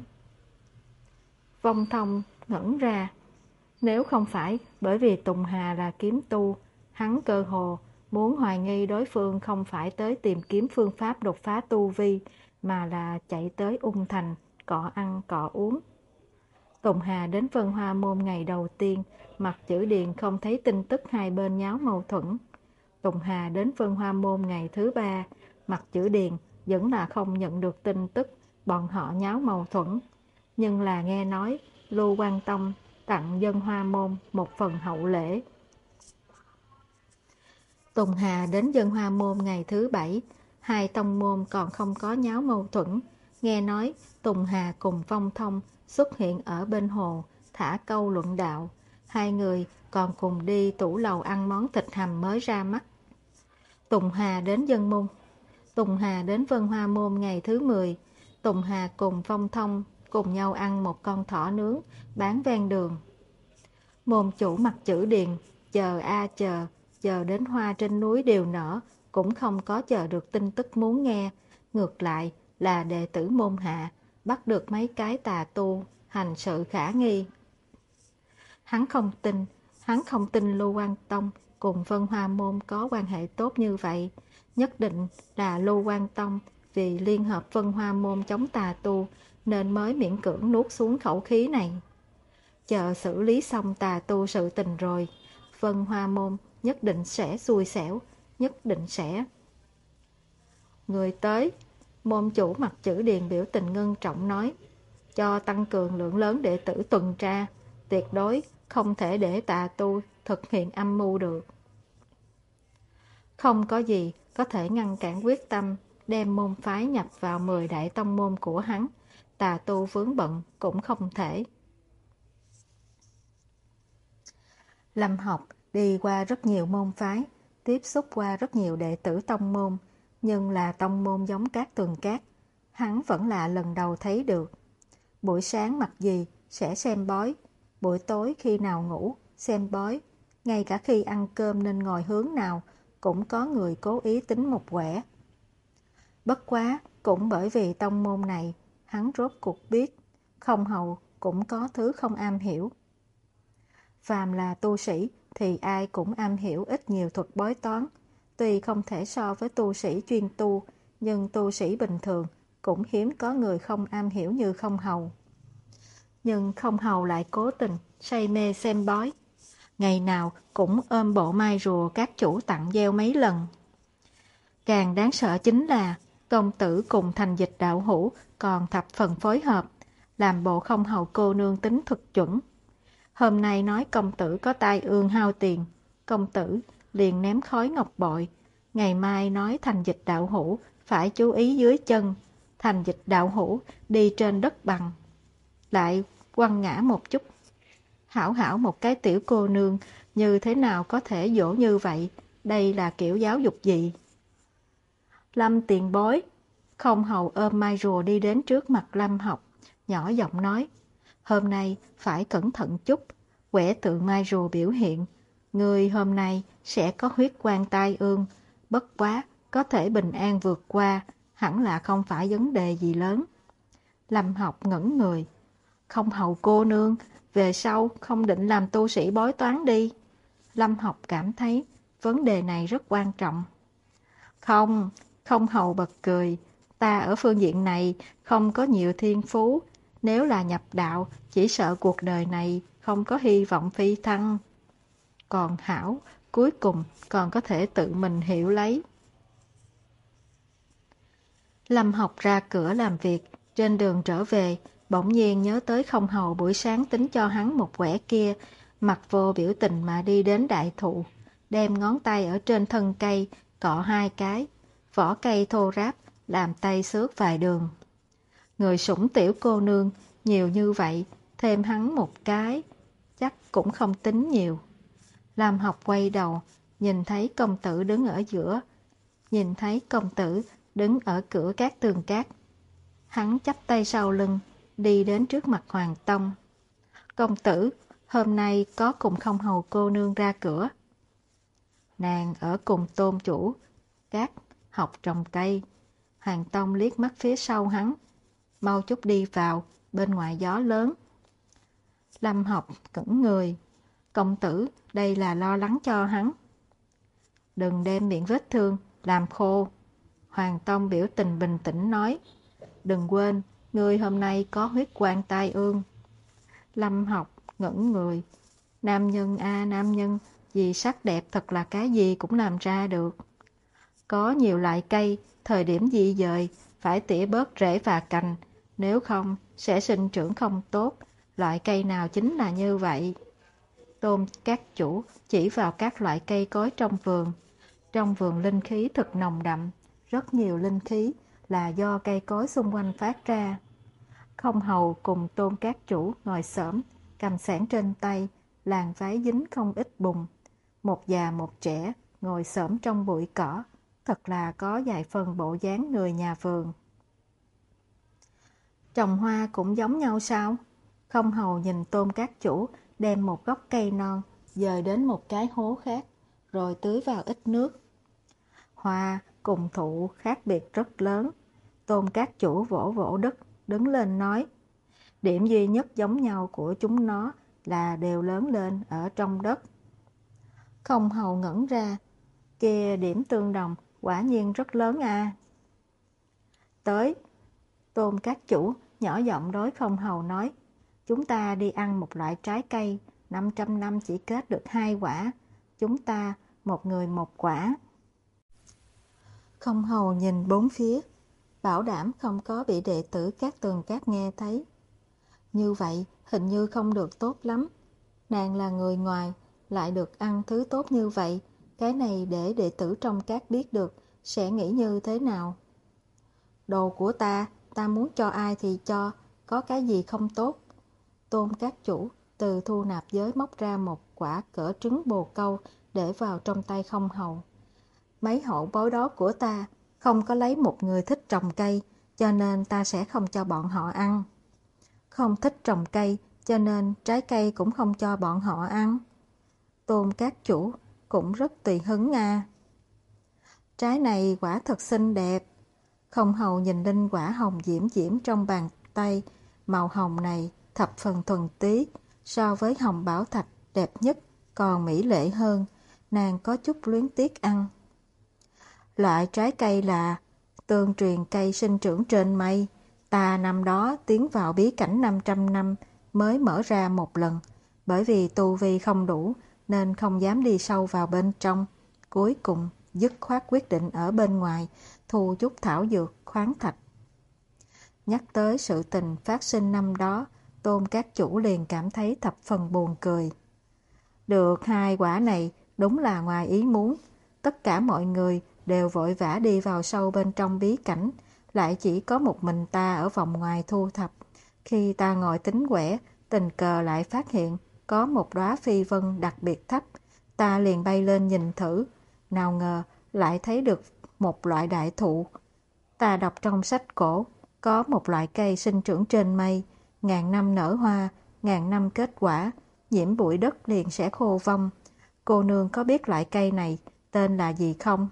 Vong Thông ngẩn ra. Nếu không phải bởi vì Tùng Hà là kiếm tu, hắn cơ hồ muốn hoài nghi đối phương không phải tới tìm kiếm phương pháp đột phá tu vi, mà là chạy tới Ung Thành, cọ ăn cọ uống. Tùng Hà đến Vân Hoa Môn ngày đầu tiên, mặt chữ Điền không thấy tin tức hai bên nháo mâu thuẫn. Tùng Hà đến Vân Hoa Môn ngày thứ ba, mặt chữ Điền vẫn là không nhận được tin tức bọn họ nháo mâu thuẫn, nhưng là nghe nói Lưu Quan Tông tặng dân Hoa Môn một phần hậu lễ. Tùng Hà đến dân Hoa Môn ngày thứ bảy, hai tông môn còn không có nháo mâu thuẫn. Nghe nói Tùng Hà cùng Vong Thông xuất hiện ở bên hồ, thả câu luận đạo. Hai người còn cùng đi tủ lầu ăn món thịt hầm mới ra mắt. Tùng Hà đến dân môn. Tùng Hà đến Vân Hoa Môn ngày thứ mười. Tùng Hà cùng Vong Thông cùng nhau ăn một con thỏ nướng bán ven đường. Môn chủ mặt chữ Điền chờ a chờ, chờ đến hoa trên núi đều nở, cũng không có chờ được tin tức muốn nghe. Ngược lại là đệ tử môn hạ bắt được mấy cái tà tu hành sự khả nghi. Hắn không tin, hắn không tin Lưu Quan Tông cùng Vân Hoa Môn có quan hệ tốt như vậy. Nhất định là Lưu Quan Tông vì liên hợp Vân Hoa Môn chống tà tu nên mới miễn cưỡng nuốt xuống khẩu khí này. Chờ xử lý xong tà tu sự tình rồi, Vân Hoa Môn nhất định sẽ xui xẻo, nhất định sẽ. Người tới, môn chủ mặt chữ Điền biểu tình ngưng trọng nói, cho tăng cường lượng lớn đệ tử tuần tra, tuyệt đối không thể để tà tu thực hiện âm mưu được. Không có gì có thể ngăn cản quyết tâm đem môn phái nhập vào mười đại tông môn của hắn, tà tu vướng bận cũng không thể. Lâm Học đi qua rất nhiều môn phái, tiếp xúc qua rất nhiều đệ tử tông môn, nhưng là tông môn giống Cát Tường Cát, hắn vẫn là lần đầu thấy được. Buổi sáng mặc gì sẽ xem bói, buổi tối khi nào ngủ xem bói, ngay cả khi ăn cơm nên ngồi hướng nào cũng có người cố ý tính một quẻ. Bất quá, Cũng bởi vì tông môn này, hắn rốt cuộc biết, không hầu cũng có thứ không am hiểu. Phàm là tu sĩ thì ai cũng am hiểu ít nhiều thuật bói toán. Tuy không thể so với tu sĩ chuyên tu, nhưng tu sĩ bình thường cũng hiếm có người không am hiểu như không hầu. Nhưng không hầu lại cố tình, say mê xem bói. Ngày nào cũng ôm bộ mai rùa các chủ tặng gieo mấy lần. Càng đáng sợ chính là công tử cùng Thành Dịch đạo hữu còn thập phần phối hợp, làm bộ không hầu cô nương tính thực chuẩn. Hôm nay nói công tử có tai ương hao tiền, công tử liền ném khói ngọc bội. Ngày mai nói Thành Dịch đạo hữu phải chú ý dưới chân, Thành Dịch đạo hữu đi trên đất bằng, lại quăng ngã một chút. Hảo hảo một cái tiểu cô nương, như thế nào có thể dỗ như vậy? Đây là kiểu giáo dục gì? Lâm tiền bối, không hầu ôm mai rùa đi đến trước mặt Lâm Học, nhỏ giọng nói, hôm nay phải cẩn thận chút, quẻ tượng mai rùa biểu hiện, người hôm nay sẽ có huyết quan tai ương, bất quá có thể bình an vượt qua, hẳn là không phải vấn đề gì lớn. Lâm Học ngẩn người, không hầu cô nương, về sau không định làm tu sĩ bói toán đi. Lâm Học cảm thấy vấn đề này rất quan trọng. Không, không hầu bật cười, ta ở phương diện này không có nhiều thiên phú, nếu là nhập đạo chỉ sợ cuộc đời này không có hy vọng phi thăng. Còn hảo, cuối cùng còn có thể tự mình hiểu lấy. Lâm Học ra cửa làm việc, trên đường trở về, bỗng nhiên nhớ tới không hầu buổi sáng tính cho hắn một quẻ kia, mặt vô biểu tình mà đi đến đại thụ, đem ngón tay ở trên thân cây, cọ hai cái, vỏ cây thô ráp, làm tay xước vài đường. Người sủng tiểu cô nương, nhiều như vậy, thêm hắn một cái, chắc cũng không tính nhiều. Lâm Học quay đầu, nhìn thấy công tử đứng ở giữa, nhìn thấy công tử đứng ở cửa các tường cát. Hắn chắp tay sau lưng, đi đến trước mặt Hoàng Tông. Công tử, hôm nay có cùng không hầu cô nương ra cửa. Nàng ở cùng tôn chủ, các học trồng cây. Hoàng Tông liếc mắt phía sau hắn, mau chút đi vào, bên ngoài gió lớn. Lâm Học cẩn người, công tử, đây là lo lắng cho hắn. Đừng đem miệng vết thương, làm khô. Hoàng Tông biểu tình bình tĩnh nói, đừng quên, ngươi hôm nay có huyết quan tai ương. Lâm Học ngẩn người, nam nhân a à, nam nhân, vì sắc đẹp thật là cái gì cũng làm ra được. Có nhiều loại cây, thời điểm di dời, phải tỉa bớt rễ và cành, nếu không sẽ sinh trưởng không tốt, loại cây nào chính là như vậy. Tôn các chủ chỉ vào các loại cây cối trong vườn. Trong vườn linh khí thật nồng đậm, rất nhiều linh khí là do cây cối xung quanh phát ra. Không hầu cùng Tôn các chủ ngồi xổm, cầm xẻng trên tay, làn váy dính không ít bùn. Một già một trẻ ngồi xổm trong bụi cỏ, thật là có vài phần bộ dáng người nhà vườn. Trồng hoa cũng giống nhau sao? Không hầu nhìn Tôn các chủ đem một gốc cây non dời đến một cái hố khác, rồi tưới vào ít nước. Hoa cùng thụ khác biệt rất lớn. Tôn các chủ vỗ vỗ đất, đứng lên nói, điểm duy nhất giống nhau của chúng nó là đều lớn lên ở trong đất. Không hầu ngẩn ra, kia điểm tương đồng quả nhiên rất lớn à. Tới, Tôn các chủ nhỏ giọng đối không hầu nói, chúng ta đi ăn một loại trái cây, năm trăm năm chỉ kết được hai quả, chúng ta một người một quả. Không hầu nhìn bốn phía, bảo đảm không có bị đệ tử các tường các nghe thấy. Như vậy hình như không được tốt lắm. Nàng là người ngoài, lại được ăn thứ tốt như vậy, cái này để đệ tử trong các biết được, sẽ nghĩ như thế nào? Đồ của ta, ta muốn cho ai thì cho, có cái gì không tốt? Tôn các chủ từ thu nạp giới móc ra một quả cỡ trứng bồ câu để vào trong tay không hầu. Mấy hậu bối đó của ta không có lấy một người thích trồng cây, cho nên ta sẽ không cho bọn họ ăn. Không thích trồng cây, cho nên trái cây cũng không cho bọn họ ăn. Tôn các chủ cũng rất tùy hứng à. Trái này quả thật xinh đẹp. Không hầu nhìn linh quả hồng diễm diễm trong bàn tay, màu hồng này thập phần thuần túy, so với hồng bảo thạch đẹp nhất còn mỹ lệ hơn, nàng có chút luyến tiếc ăn. Loại trái cây là tương truyền cây sinh trưởng trên mây, ta năm đó tiến vào bí cảnh năm trăm năm mới mở ra một lần, bởi vì tu vi không đủ nên không dám đi sâu vào bên trong, cuối cùng dứt khoát quyết định ở bên ngoài thu chút thảo dược khoáng thạch. Nhắc tới sự tình phát sinh năm đó, Tôn Các Chủ liền cảm thấy thập phần buồn cười. Được hai quả này đúng là ngoài ý muốn, tất cả mọi người đều vội vã đi vào sâu bên trong bí cảnh, lại chỉ có một mình ta ở vòng ngoài thu thập. Khi ta ngồi tính quẻ, tình cờ lại phát hiện có một đóa phi vân đặc biệt thấp, ta liền bay lên nhìn thử, nào ngờ lại thấy được một loại đại thụ. Ta đọc trong sách cổ, có một loại cây sinh trưởng trên mây, ngàn năm nở hoa, ngàn năm kết quả, nhiễm bụi đất liền sẽ khô vong. Cô nương có biết loại cây này tên là gì không?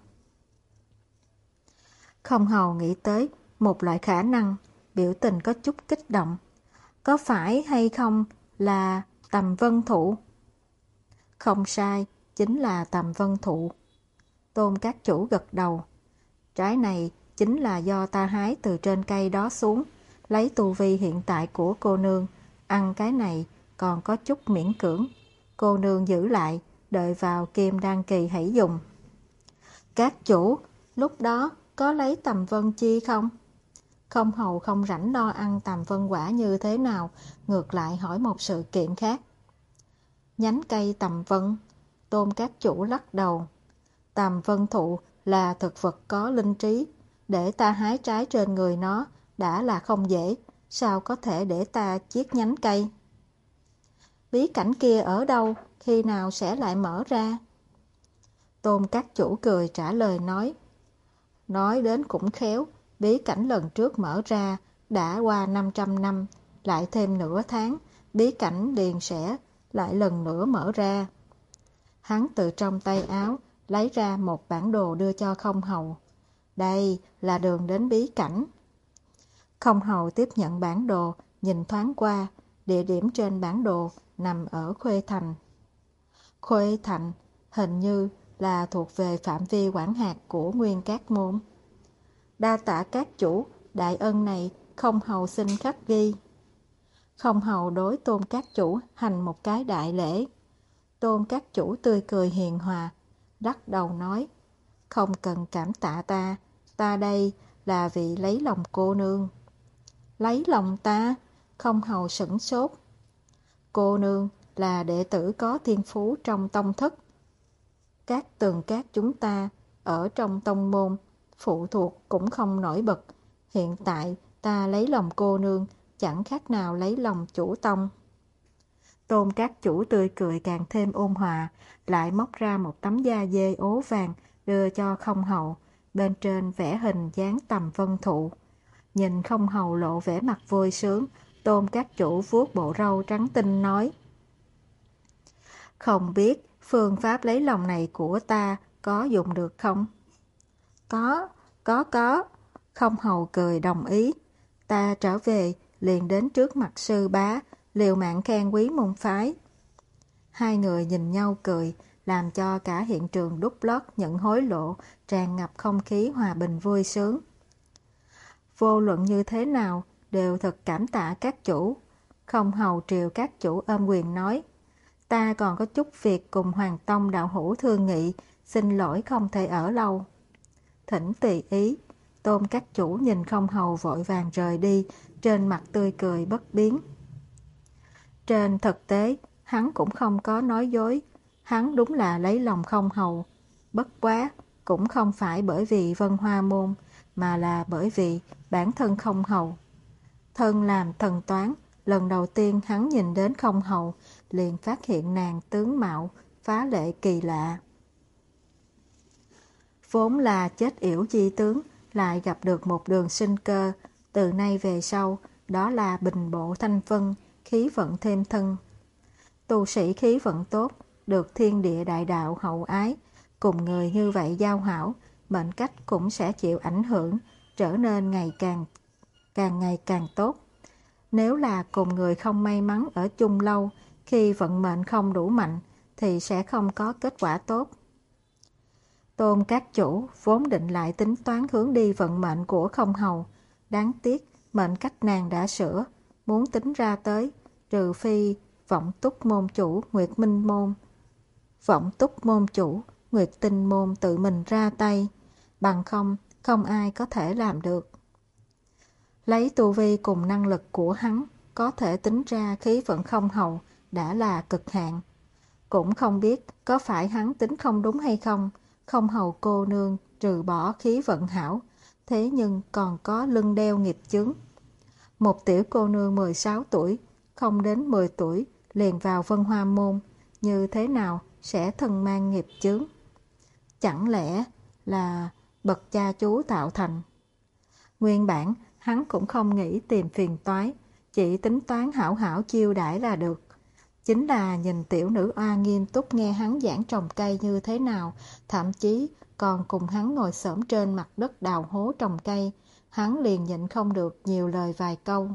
Không hầu nghĩ tới một loại khả năng, biểu tình có chút kích động. Có phải hay không là tầm vân thụ? Không sai, chính là tầm vân thụ. Tôn Các Chủ gật đầu. Trái này chính là do ta hái từ trên cây đó xuống, lấy tu vi hiện tại của cô nương, ăn cái này còn có chút miễn cưỡng. Cô nương giữ lại, đợi vào kim đan kỳ hãy dùng. Các chủ, lúc đó có lấy tầm vân chi không? Không hầu không rảnh lo ăn tầm vân quả như thế nào, ngược lại hỏi một sự kiện khác. Nhánh cây tầm vân, Tôn Các Chủ lắc đầu. Tầm vân thụ là thực vật có linh trí, để ta hái trái trên người nó đã là không dễ, sao có thể để ta chiết nhánh cây? Bí cảnh kia ở đâu, khi nào sẽ lại mở ra? Tôn Các Chủ cười trả lời nói. Nói đến cũng khéo, bí cảnh lần trước mở ra đã qua năm trăm năm, lại thêm nửa tháng, bí cảnh liền sẽ lại lần nữa mở ra. Hắn từ trong tay áo lấy ra một bản đồ đưa cho Không Hầu. Đây là đường đến bí cảnh. Không Hầu tiếp nhận bản đồ, nhìn thoáng qua, địa điểm trên bản đồ nằm ở Khuê Thành. Khuê Thành hình như là thuộc về phạm vi quản hạt của Nguyên Cát Môn. Đa tạ các chủ, đại ân này Không Hầu xin khắc ghi. Không Hầu đối Tôn Các Chủ hành một cái đại lễ. Tôn Các Chủ tươi cười hiền hòa, lắc đầu nói, không cần cảm tạ ta, ta đây là vị lấy lòng cô nương. Lấy lòng ta? Không Hầu sửng sốt. Cô nương là đệ tử có thiên phú trong tông thất. Các tường các chúng ta ở trong tông môn phụ thuộc cũng không nổi bật. Hiện tại ta lấy lòng cô nương chẳng khác nào lấy lòng chủ tông. Tôn Các Chủ tươi cười càng thêm ôn hòa, lại móc ra một tấm da dê ố vàng đưa cho Không Hầu, bên trên vẽ hình dáng tầm vân thụ. Nhìn Không Hầu lộ vẻ mặt vui sướng, Tôn Các Chủ vuốt bộ râu trắng tinh nói, không biết phương pháp lấy lòng này của ta có dùng được không? Có, có, có. Không Hầu cười đồng ý. Ta trở về liền đến trước mặt sư bá, liều mạng khen quý môn phái. Hai người nhìn nhau cười, làm cho cả hiện trường đút lót nhận hối lộ, tràn ngập không khí hòa bình vui sướng. Vô luận như thế nào, đều thật cảm tạ các chủ. Không Hầu triều các chủ ôm quyền nói, ta còn có chút việc cùng Hoàng Tông đạo hữu thương nghị, xin lỗi không thể ở lâu. Thỉnh tùy ý. Tôn Các Chủ nhìn Không Hầu vội vàng rời đi, trên mặt tươi cười bất biến. Trên thực tế, hắn cũng không có nói dối, hắn đúng là lấy lòng Không Hầu. Bất quá, cũng không phải bởi vì Vân Hoa Môn, mà là bởi vì bản thân Không Hầu. Thân làm thần toán, lần đầu tiên hắn nhìn đến Không Hầu, liền phát hiện nàng tướng mạo, phá lệ kỳ lạ. Vốn là chết yểu chi tướng, lại gặp được một đường sinh cơ, từ nay về sau, đó là bình bộ thanh vân, khí vận thêm thân. Tu sĩ khí vận tốt, được thiên địa đại đạo hậu ái, cùng người như vậy giao hảo, mệnh cách cũng sẽ chịu ảnh hưởng, trở nên ngày càng càng ngày càng tốt. Nếu là cùng người không may mắn ở chung lâu, khi vận mệnh không đủ mạnh thì sẽ không có kết quả tốt. Tôn Các Chủ vốn định lại tính toán hướng đi vận mệnh của Không Hầu, đáng tiếc mệnh cách nàng đã sửa, muốn tính ra tới, trừ phi Vọng Túc môn chủ Nguyệt Minh môn, Vọng Túc môn chủ Nguyệt Tinh môn tự mình ra tay, bằng không không ai có thể làm được. Lấy tu vi cùng năng lực của hắn, có thể tính ra khí vận Không Hầu đã là cực hạn. Cũng không biết có phải hắn tính không đúng hay không, Không Hầu cô nương trừ bỏ khí vận hảo, thế nhưng còn có lưng đeo nghiệp chướng. Một tiểu cô nương mười sáu tuổi, không đến mười tuổi, liền vào Vân Hoa môn, như thế nào sẽ thân mang nghiệp chướng? Chẳng lẽ là bậc cha chú tạo thành? Nguyên bản, hắn cũng không nghĩ tìm phiền toái, chỉ tính toán hảo hảo chiêu đãi là được. Chính là nhìn tiểu nữ oa nghiêm túc nghe hắn giảng trồng cây như thế nào, thậm chí còn cùng hắn ngồi xổm trên mặt đất đào hố trồng cây, hắn liền nhịn không được nhiều lời vài câu.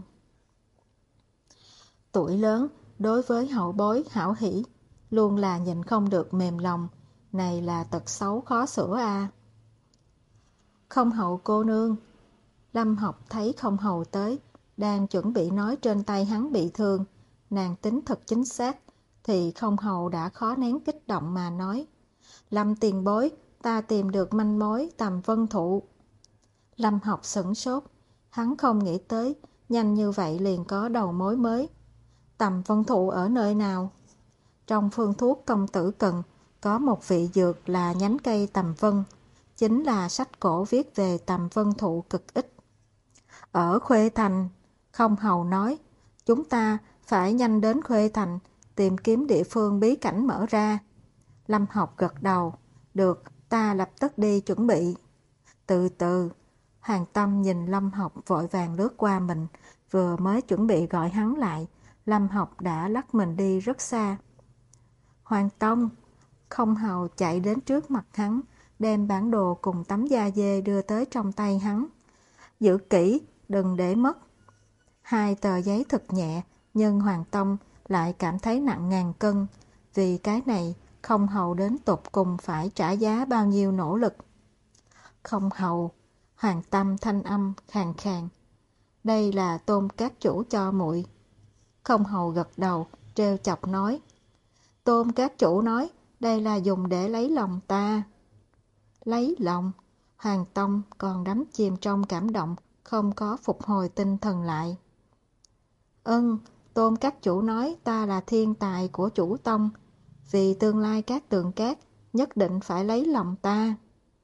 Tuổi lớn, đối với hậu bối hảo hỷ, luôn là nhịn không được mềm lòng, này là tật xấu khó sửa a. Không Hầu cô nương. Lâm Học thấy Không Hầu tới, đang chuẩn bị nói trên tay hắn bị thương, nàng tính thật chính xác, thì Không Hầu đã khó nén kích động mà nói: Lâm tiền bối, ta tìm được manh mối Tầm Vân Thụ. Lâm Học sửng sốt, hắn không nghĩ tới, nhanh như vậy liền có đầu mối mới. Tầm Vân Thụ ở nơi nào? Trong phương thuốc công tử cần, có một vị dược là nhánh cây Tầm Vân, chính là sách cổ viết về Tầm Vân Thụ cực ít. Ở Khuê Thành, Không Hầu nói, chúng ta phải nhanh đến Khuê Thành, tìm kiếm địa phương bí cảnh mở ra. Lâm Học gật đầu, được, ta lập tức đi chuẩn bị. Từ từ, Hoàng Tâm nhìn Lâm Học vội vàng lướt qua mình, vừa mới chuẩn bị gọi hắn lại, Lâm Học đã lắc mình đi rất xa. Hoàng Tông, Không Hầu chạy đến trước mặt hắn, đem bản đồ cùng tấm da dê đưa tới trong tay hắn. Giữ kỹ, đừng để mất. Hai tờ giấy thật nhẹ, nhưng Hoàng Tông lại cảm thấy nặng ngàn cân, vì cái này Không Hầu đến tột cùng phải trả giá bao nhiêu nỗ lực. Không Hầu, Hoàng Tâm thanh âm khàn khàn, đây là Tôn Các Chủ cho muội. Không Hầu gật đầu, trêu chọc nói, Tôn Các Chủ nói, đây là dùng để lấy lòng ta. Lấy lòng? Hoàng Tông còn đắm chìm trong cảm động, không có phục hồi tinh thần lại. Ừm, Tôn Các Chủ nói ta là thiên tài của chủ tông, vì tương lai các Tường Cát nhất định phải lấy lòng ta.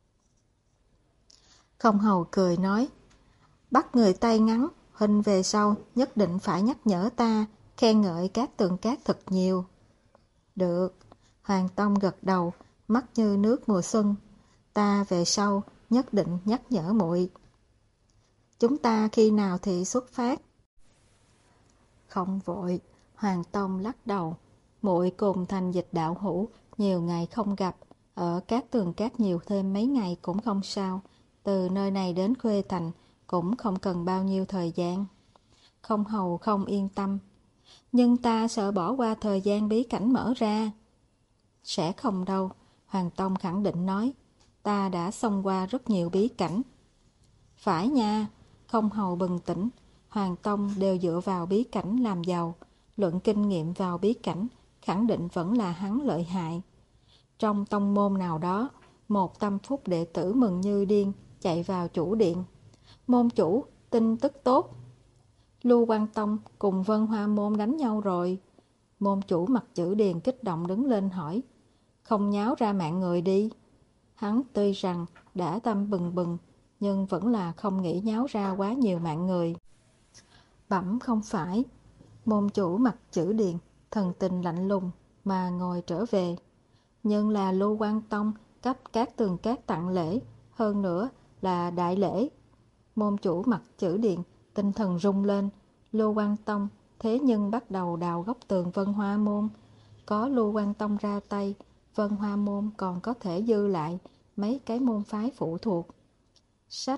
Không Hầu cười nói, bắt người tay ngắn, huynh về sau nhất định phải nhắc nhở ta, khen ngợi các Tường Cát thật nhiều. Được, Hoàng Tông gật đầu, mắt như nước mùa xuân, ta về sau nhất định nhắc nhở muội. Chúng ta khi nào thì xuất phát? Không vội, Hoàng Tông lắc đầu, muội cùng Thành Dịch đạo hữu nhiều ngày không gặp, ở các Tường Cát nhiều thêm mấy ngày cũng không sao, từ nơi này đến Khuê Thành cũng không cần bao nhiêu thời gian. Không Hầu không yên tâm, nhưng ta sợ bỏ qua thời gian bí cảnh mở ra. Sẽ không đâu, Hoàng Tông khẳng định nói, ta đã xông qua rất nhiều bí cảnh. Phải nha, Không Hầu bừng tỉnh, Hoàng Tông đều dựa vào bí cảnh làm giàu, luận kinh nghiệm vào bí cảnh, khẳng định vẫn là hắn lợi hại. Trong tông môn nào đó, một tâm phúc đệ tử mừng như điên, chạy vào chủ điện. Môn chủ, tin tức tốt. Lưu Quang Tông cùng Vân Hoa môn đánh nhau rồi. Môn chủ mặt chữ điền kích động đứng lên hỏi, không nháo ra mạng người đi. Hắn tuy rằng đã tâm bừng bừng, nhưng vẫn là không nghĩ nháo ra quá nhiều mạng người. Bẩm không phải. Môn chủ mặt chữ điền, thần tình lạnh lùng mà ngồi trở về. Nhưng là Lưu Quang Tông cấp các Tường Cát tặng lễ, hơn nữa là đại lễ. Môn chủ mặt chữ điện, tinh thần rung lên. Lưu Quang Tông thế nhưng bắt đầu đào góc tường Vân Hoa môn. Có Lưu Quang Tông ra tay, Vân Hoa môn còn có thể dư lại mấy cái môn phái phụ thuộc. Sách,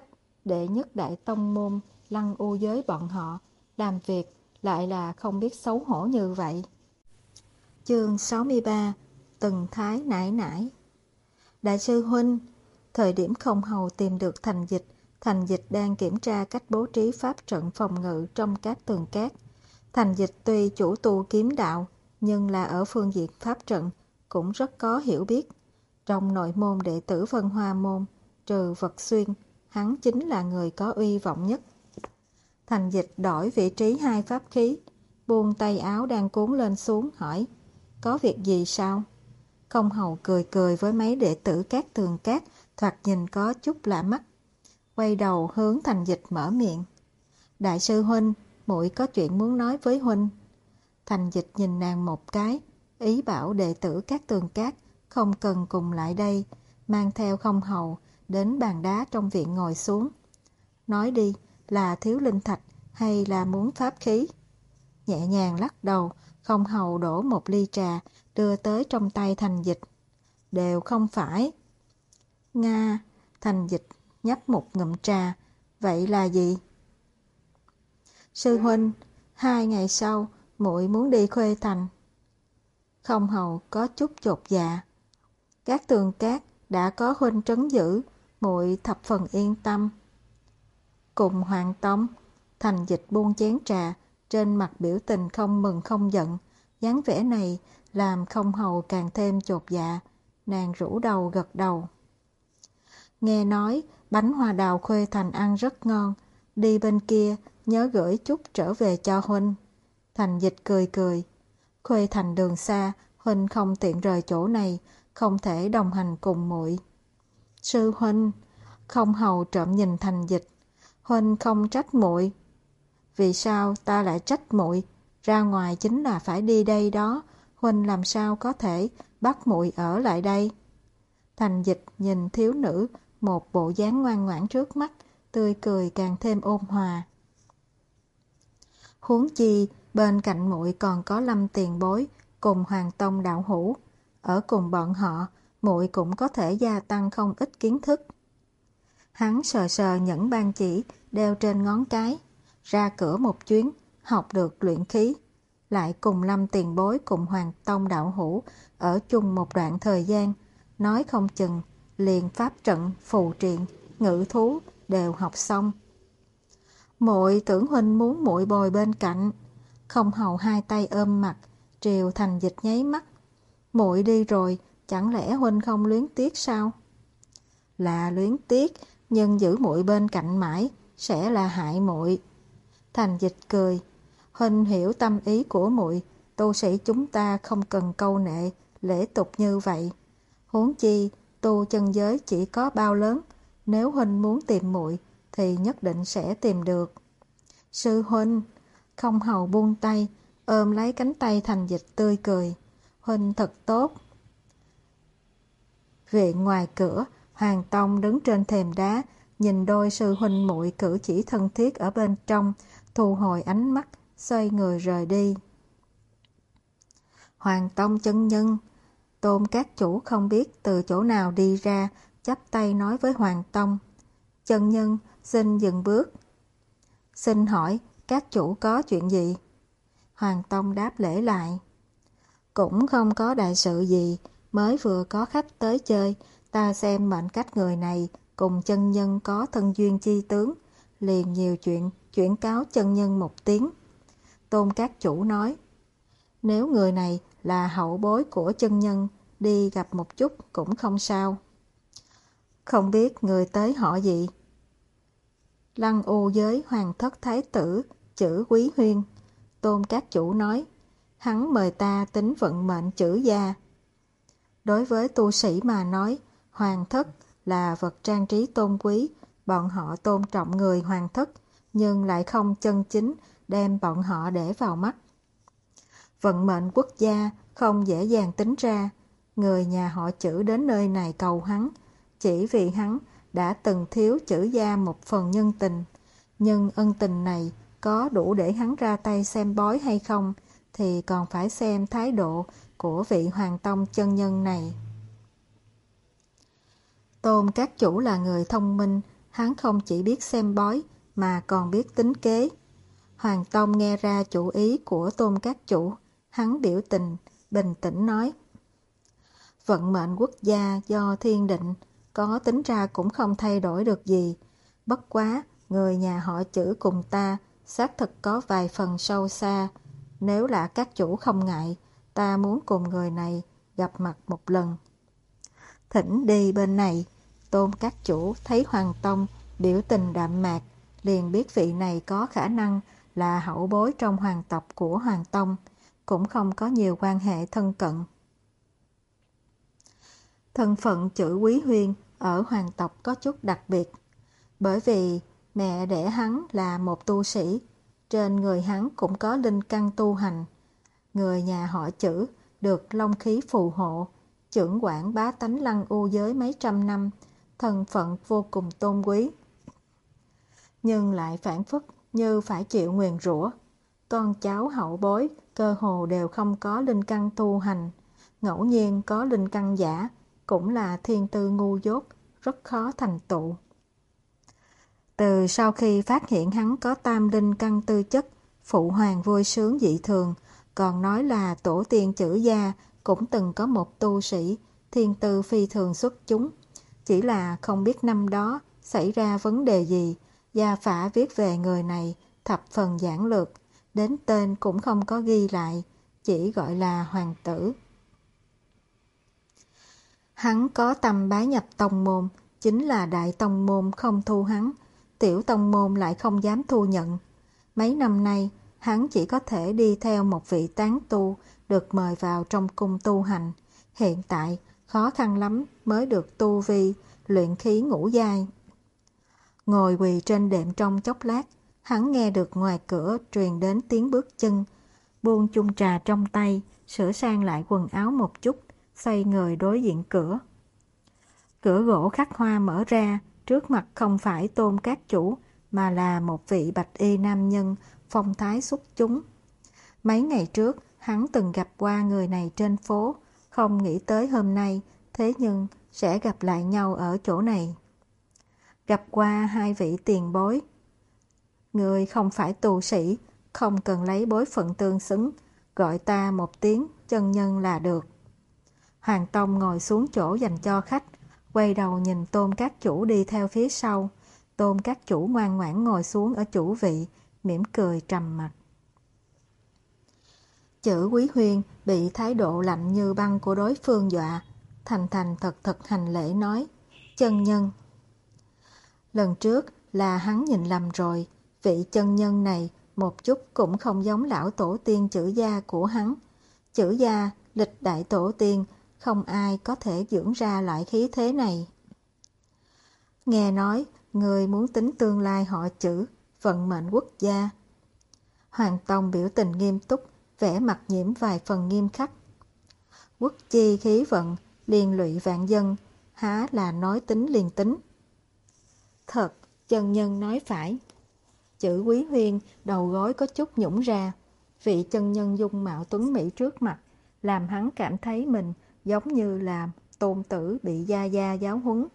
đệ nhất đại tông môn Lăng U giới bọn họ làm việc lại là không biết xấu hổ như vậy. Chương sáu mươi ba. Từng thái nải nải. Đại sư huynh, thời điểm Không Hầu tìm được Thành Dịch, Thành Dịch đang kiểm tra cách bố trí pháp trận phòng ngự trong các tường cát. Thành Dịch tuy chủ tu kiếm đạo, nhưng là ở phương diện pháp trận cũng rất có hiểu biết. Trong nội môn đệ tử Vân Hoa môn, trừ Vật Xuyên, hắn chính là người có uy vọng nhất. Thành Dịch đổi vị trí hai pháp khí, buông tay áo đang cuốn lên xuống hỏi, có việc gì sao? Không Hầu cười cười với mấy đệ tử các tường cát, thoạt nhìn có chút lạ mắt. Quay đầu hướng Thành Dịch mở miệng. Đại sư huynh, muội có chuyện muốn nói với huynh. Thành Dịch nhìn nàng một cái, ý bảo đệ tử các tường cát không cần cùng lại đây, mang theo Không Hầu đến bàn đá trong viện ngồi xuống. Nói đi, là thiếu linh thạch hay là muốn pháp khí? Nhẹ nhàng lắc đầu, Không Hầu đổ một ly trà, đưa tới trong tay Thành Dịch. Đều không phải. Nga, Thành Dịch nhấp một ngụm trà, vậy là gì? Sư huynh, hai ngày sau, muội muốn đi Khuê Thành. Không Hầu có chút chột dạ. Các tường cát đã có huynh trấn giữ, muội thập phần yên tâm. Cùng Hoàng Tông, Thành Dịch buông chén trà, trên mặt biểu tình không mừng không giận. Dáng vẻ này làm Không Hầu càng thêm chột dạ, nàng rũ đầu gật đầu. Nghe nói bánh hoa đào Khuê Thành ăn rất ngon, đi bên kia nhớ gửi chút trở về cho huynh. Thành Dịch cười cười. Khuê Thành đường xa, huynh không tiện rời chỗ này, không thể đồng hành cùng muội. Sư huynh, Không Hầu trộm nhìn Thành Dịch. Huynh không trách muội. Vì sao ta lại trách muội? Ra ngoài chính là phải đi đây đó, huynh làm sao có thể bắt muội ở lại đây? Thành Dịch nhìn thiếu nữ một bộ dáng ngoan ngoãn trước mắt, tươi cười càng thêm ôn hòa. Huống chi bên cạnh muội còn có Lâm tiền bối cùng Hoàng Tông đạo hữu, ở cùng bọn họ muội cũng có thể gia tăng không ít kiến thức. Hắn sờ sờ nhẫn ban chỉ đeo trên ngón cái, ra cửa một chuyến, học được luyện khí, lại cùng Lâm tiền bối cùng Hoàng Tông đạo hữu ở chung một đoạn thời gian, nói không chừng liền pháp trận, phù triện, ngự thú đều học xong. Muội tưởng huynh muốn muội bồi bên cạnh. Không Hầu hai tay ôm mặt, triều Thành Dịch nháy mắt. Muội đi rồi, chẳng lẽ huynh không luyến tiếc sao? Là luyến tiếc, nhưng giữ muội bên cạnh mãi sẽ là hại muội. Thành Dịch cười. Huynh hiểu tâm ý của muội, tu sĩ chúng ta không cần câu nệ, lễ tục như vậy. Huống chi, tu chân giới chỉ có bao lớn, nếu huynh muốn tìm muội thì nhất định sẽ tìm được. Sư huynh, Không Hầu buông tay, ôm lấy cánh tay Thành Dịch tươi cười. Huynh thật tốt. Viện ngoài cửa, Hoàng Tông đứng trên thềm đá, nhìn đôi sư huynh muội cử chỉ thân thiết ở bên trong, thu hồi ánh mắt, xoay người rời đi. Hoàng Tông chân nhân, Tôn các chủ không biết từ chỗ nào đi ra, chắp tay nói với Hoàng Tông. Chân nhân, xin dừng bước. Xin hỏi, các chủ có chuyện gì? Hoàng Tông đáp lễ lại. Cũng không có đại sự gì, mới vừa có khách tới chơi, ta xem mệnh cách người này cùng chân nhân có thân duyên chi tướng, liền nhiều chuyện chuyển cáo chân nhân một tiếng. Tôn các chủ nói, nếu người này là hậu bối của chân nhân, đi gặp một chút cũng không sao. Không biết người tới họ gì? Lăng U giới hoàng thất thái tử, chữ Quý Huyên. Tôn các chủ nói, hắn mời ta tính vận mệnh chữ gia. Đối với tu sĩ mà nói, hoàng thất là vật trang trí tôn quý, bọn họ tôn trọng người hoàng thất, nhưng lại không chân chính đem bọn họ để vào mắt. Vận mệnh quốc gia không dễ dàng tính ra, người nhà họ chữ đến nơi này cầu hắn, chỉ vì hắn đã từng thiếu chữ gia một phần nhân tình, nhưng ân tình này có đủ để hắn ra tay xem bói hay không, thì còn phải xem thái độ của vị Hoàng Tông chân nhân này. Tôn các chủ là người thông minh, hắn không chỉ biết xem bói mà còn biết tính kế. Hoàng Tông nghe ra chủ ý của Tôn Các Chủ, hắn biểu tình, bình tĩnh nói: vận mệnh quốc gia do thiên định, có tính ra cũng không thay đổi được gì. Bất quá, người nhà họ Chữ cùng ta xác thực có vài phần sâu xa. Nếu là các chủ không ngại, ta muốn cùng người này gặp mặt một lần. Thỉnh đi bên này. Tôn Các Chủ thấy Hoàng Tông biểu tình đạm mạc, liền biết vị này có khả năng là hậu bối trong hoàng tộc của Hoàng Tông, cũng không có nhiều quan hệ thân cận. Thân phận Chữ Quý Huyên ở hoàng tộc có chút đặc biệt, bởi vì mẹ đẻ hắn là một tu sĩ, trên người hắn cũng có linh căn tu hành. Người nhà họ Chữ được long khí phù hộ, chưởng quản bá tánh lăng u giới mấy trăm năm, thân phận vô cùng tôn quý. Nhưng lại phản phất như phải chịu nguyền rủa. Con cháu hậu bối cơ hồ đều không có linh căn tu hành, ngẫu nhiên có linh căn giả, cũng là thiên tư ngu dốt, rất khó thành tựu. Từ sau khi phát hiện hắn có tam linh căn tư chất, phụ hoàng vui sướng dị thường, còn nói là tổ tiên Chữ gia cũng từng có một tu sĩ, thiên tư phi thường xuất chúng. Chỉ là không biết năm đó xảy ra vấn đề gì, gia phả viết về người này thập phần giản lược, đến tên cũng không có ghi lại, chỉ gọi là hoàng tử. Hắn có tâm bái nhập tông môn, chính là đại tông môn không thu hắn, tiểu tông môn lại không dám thu nhận. Mấy năm nay, hắn chỉ có thể đi theo một vị tán tu được mời vào trong cung tu hành. Hiện tại, khó khăn lắm mới được tu vi, luyện khí ngũ giai. Ngồi quỳ trên đệm trong chốc lát, hắn nghe được ngoài cửa truyền đến tiếng bước chân, buông chung trà trong tay, sửa sang lại quần áo một chút, xoay người đối diện cửa. Cửa gỗ khắc hoa mở ra, trước mặt không phải Tôn Các Chủ, mà là một vị bạch y nam nhân, phong thái xuất chúng. Mấy ngày trước, hắn từng gặp qua người này trên phố, không nghĩ tới hôm nay, thế nhưng sẽ gặp lại nhau ở chỗ này. Gặp qua hai vị tiền bối. Người không phải tu sĩ, không cần lấy bối phận tương xứng, gọi ta một tiếng chân nhân là được. Hoàng Tông ngồi xuống chỗ dành cho khách, quay đầu nhìn Tôn Các Chủ đi theo phía sau. Tôn Các Chủ ngoan ngoãn ngồi xuống ở chủ vị, mỉm cười trầm mặc. Chữ Quý Huyên bị thái độ lạnh như băng của đối phương dọa, thành thành thật thật hành lễ nói: chân nhân. Lần trước là hắn nhìn lầm rồi, vị chân nhân này một chút cũng không giống lão tổ tiên Chữ gia của hắn. Chữ gia, lịch đại tổ tiên, không ai có thể dưỡng ra loại khí thế này. Nghe nói, người muốn tính tương lai họ Chữ, vận mệnh quốc gia. Hoàng Tông biểu tình nghiêm túc, vẻ mặt nhiễm vài phần nghiêm khắc. Quốc chi khí vận, liên lụy vạn dân, há là nói tính liền tính. Thật, chân nhân nói phải. Chữ Quý Huyên đầu gối có chút nhũng ra. Vị chân nhân dung mạo tuấn mỹ trước mặt, làm hắn cảm thấy mình giống như là tôn tử bị gia gia giáo huấn.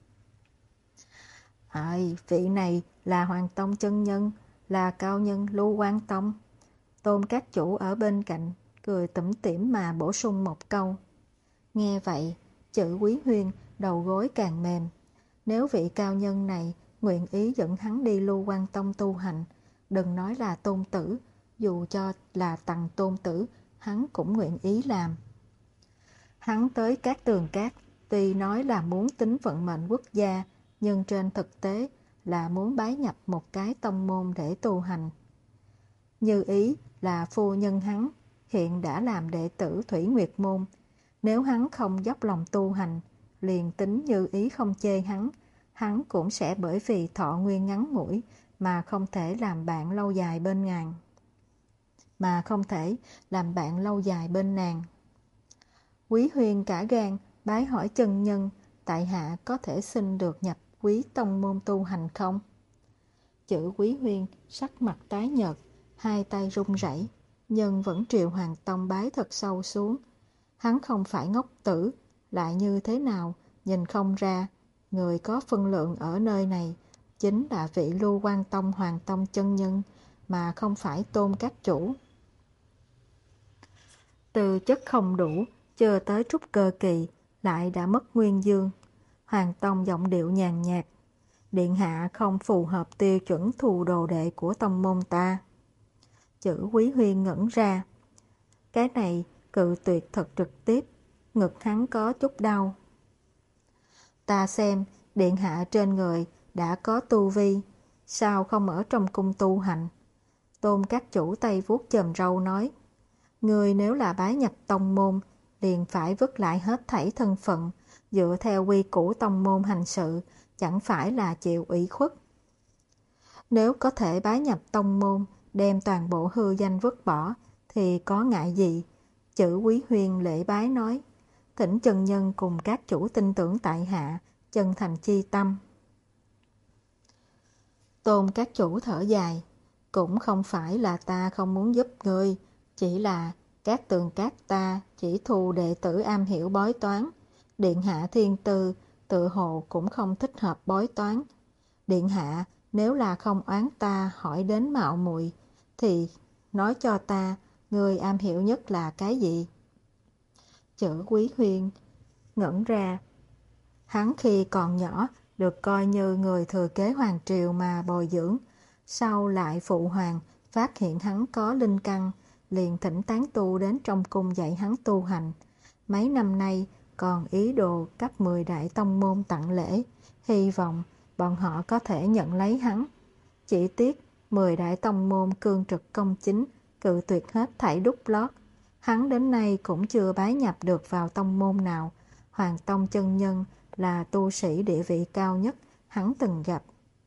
Ai, vị này là Hoàng Tông chân nhân, là cao nhân Lưu Quan Tông. Tôn Các Chủ ở bên cạnh, cười tủm tỉm mà bổ sung một câu. Nghe vậy, Chữ Quý Huyên đầu gối càng mềm. Nếu vị cao nhân này nguyện ý dẫn hắn đi Lưu Quan Tông tu hành, đừng nói là tôn tử, dù cho là tầng tôn tử, hắn cũng nguyện ý làm. Hắn tới Cát Tường Cát, tuy nói là muốn tính vận mệnh quốc gia, nhưng trên thực tế là muốn bái nhập một cái tông môn để tu hành. Như ý là phu nhân hắn, hiện đã làm đệ tử Thủy Nguyệt Môn. Nếu hắn không dốc lòng tu hành, liền tính Như ý không chê hắn, hắn cũng sẽ bởi vì thọ nguyên ngắn ngủi mà không thể làm bạn lâu dài bên nàng. Mà không thể làm bạn lâu dài bên nàng. Quý Huyên cả gan bái hỏi chân nhân, tại hạ có thể xin được nhập quý tông môn tu hành không? Chữ Quý Huyên sắc mặt tái nhợt, hai tay run rẩy, nhưng vẫn triều Hoàng Tông bái thật sâu xuống. Hắn không phải ngốc tử, lại như thế nào, nhìn không ra, người có phân lượng ở nơi này chính là vị Lưu Quan Tông Hoàng Tông chân nhân, mà không phải Tôn các chủ. Tư chất không đủ, chưa tới trúc cơ kỳ, lại đã mất nguyên dương. Hoàng Tông giọng điệu nhàn nhạt: Điện hạ không phù hợp tiêu chuẩn thu đồ đệ của tông môn ta. Chữ Quý Huyên ngẩn ra. Cái này cự tuyệt thật trực tiếp, ngực hắn có chút đau. Ta xem, điện hạ trên người đã có tu vi, sao không ở trong cung tu hành? Tôn các chủ tay vuốt chòm râu nói: Người nếu là bái nhập tông môn, liền phải vứt lại hết thảy thân phận, dựa theo quy củ tông môn hành sự, chẳng phải là chịu ủy khuất. Nếu có thể bái nhập tông môn, đem toàn bộ hư danh vứt bỏ, thì có ngại gì? Chữ Quý Huyên lễ bái nói: Thỉnh chân nhân cùng các chủ tin tưởng tại hạ, chân thành chi tâm. Tôn các chủ thở dài: Cũng không phải là ta không muốn giúp ngươi, chỉ là các tường các ta chỉ thu đệ tử am hiểu bói toán. Điện hạ thiên tư tự hồ cũng không thích hợp bói toán. Điện hạ nếu là không oán ta hỏi đến mạo muội, thì nói cho ta, người am hiểu nhất là cái gì? Chữ Quý Huyên ngẩn ra. Hắn khi còn nhỏ được coi như người thừa kế hoàng triều mà bồi dưỡng, sau lại phụ hoàng phát hiện hắn có linh căn, liền thỉnh tán tu đến trong cung dạy hắn tu hành. Mấy năm nay còn ý đồ cấp mười đại tông môn tặng lễ, hy vọng bọn họ có thể nhận lấy hắn. Chỉ tiếc mười đại tông môn cương trực công chính, cự tuyệt hết thảy đúc lót. Hắn đến nay cũng chưa bái nhập được vào tông môn nào. Hoàng Tông chân nhân là tu sĩ địa vị cao nhất hắn từng gặp.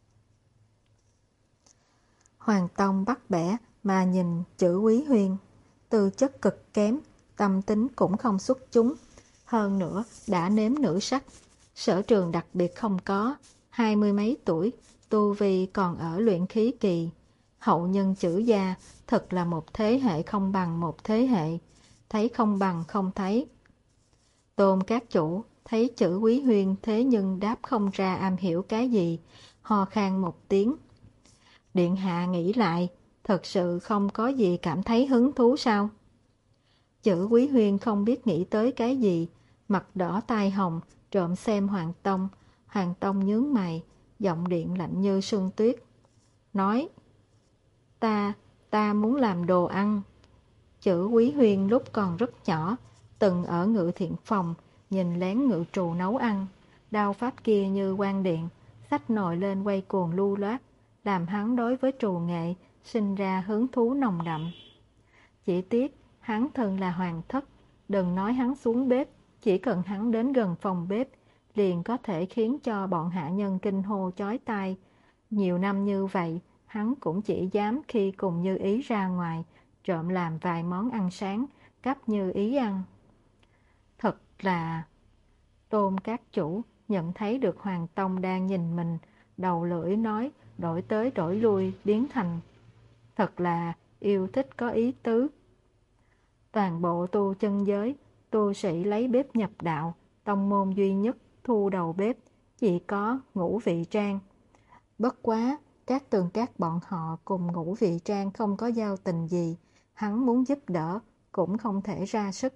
Hoàng Tông bắt bẻ mà nhìn chữ Quý Huyên, tư chất cực kém, tâm tính cũng không xuất chúng, hơn nữa đã nếm nữ sắc, sở trường đặc biệt không có, hai mươi mấy tuổi, tu vi còn ở luyện khí kỳ. Hậu nhân chữ gia thật là một thế hệ không bằng một thế hệ, thấy không bằng không thấy. Tôn các chủ thấy chữ Quý Huyên thế nhưng đáp không ra am hiểu cái gì, ho khan một tiếng. Điện hạ nghĩ lại, thật sự không có gì cảm thấy hứng thú sao? Chữ Quý Huyên không biết nghĩ tới cái gì, mặt đỏ tai hồng, trộm xem Hoàng Tông. Hoàng Tông nhướng mày, giọng điện lạnh như sương tuyết. Nói: Ta, ta muốn làm đồ ăn. Chữ Quý Huyên lúc còn rất nhỏ, từng ở Ngự Thiện Phòng, nhìn lén ngự trù nấu ăn. Đao pháp kia như quang điện, xách nồi lên quay cuồng lưu loát, làm hắn đối với trù nghệ sinh ra hứng thú nồng đậm. Chỉ tiếc hắn thân là hoàng thất, đừng nói hắn xuống bếp, chỉ cần hắn đến gần phòng bếp liền có thể khiến cho bọn hạ nhân kinh hô chói tai. Nhiều năm như vậy, hắn cũng chỉ dám khi cùng Như Ý ra ngoài, trộm làm vài món ăn sáng, cấp Như Ý ăn. Thật là... Tôn các chủ nhận thấy được Hoàng Tông đang nhìn mình, đầu lưỡi nói, đổi tới đổi lui biến thành: Thật là yêu thích có ý tứ. Toàn bộ tu chân giới, tu sĩ lấy bếp nhập đạo, tông môn duy nhất thu đầu bếp chỉ có Ngũ Vị Trang. Bất quá, các tường các bọn họ cùng Ngũ Vị Trang không có giao tình gì, hắn muốn giúp đỡ cũng không thể ra sức.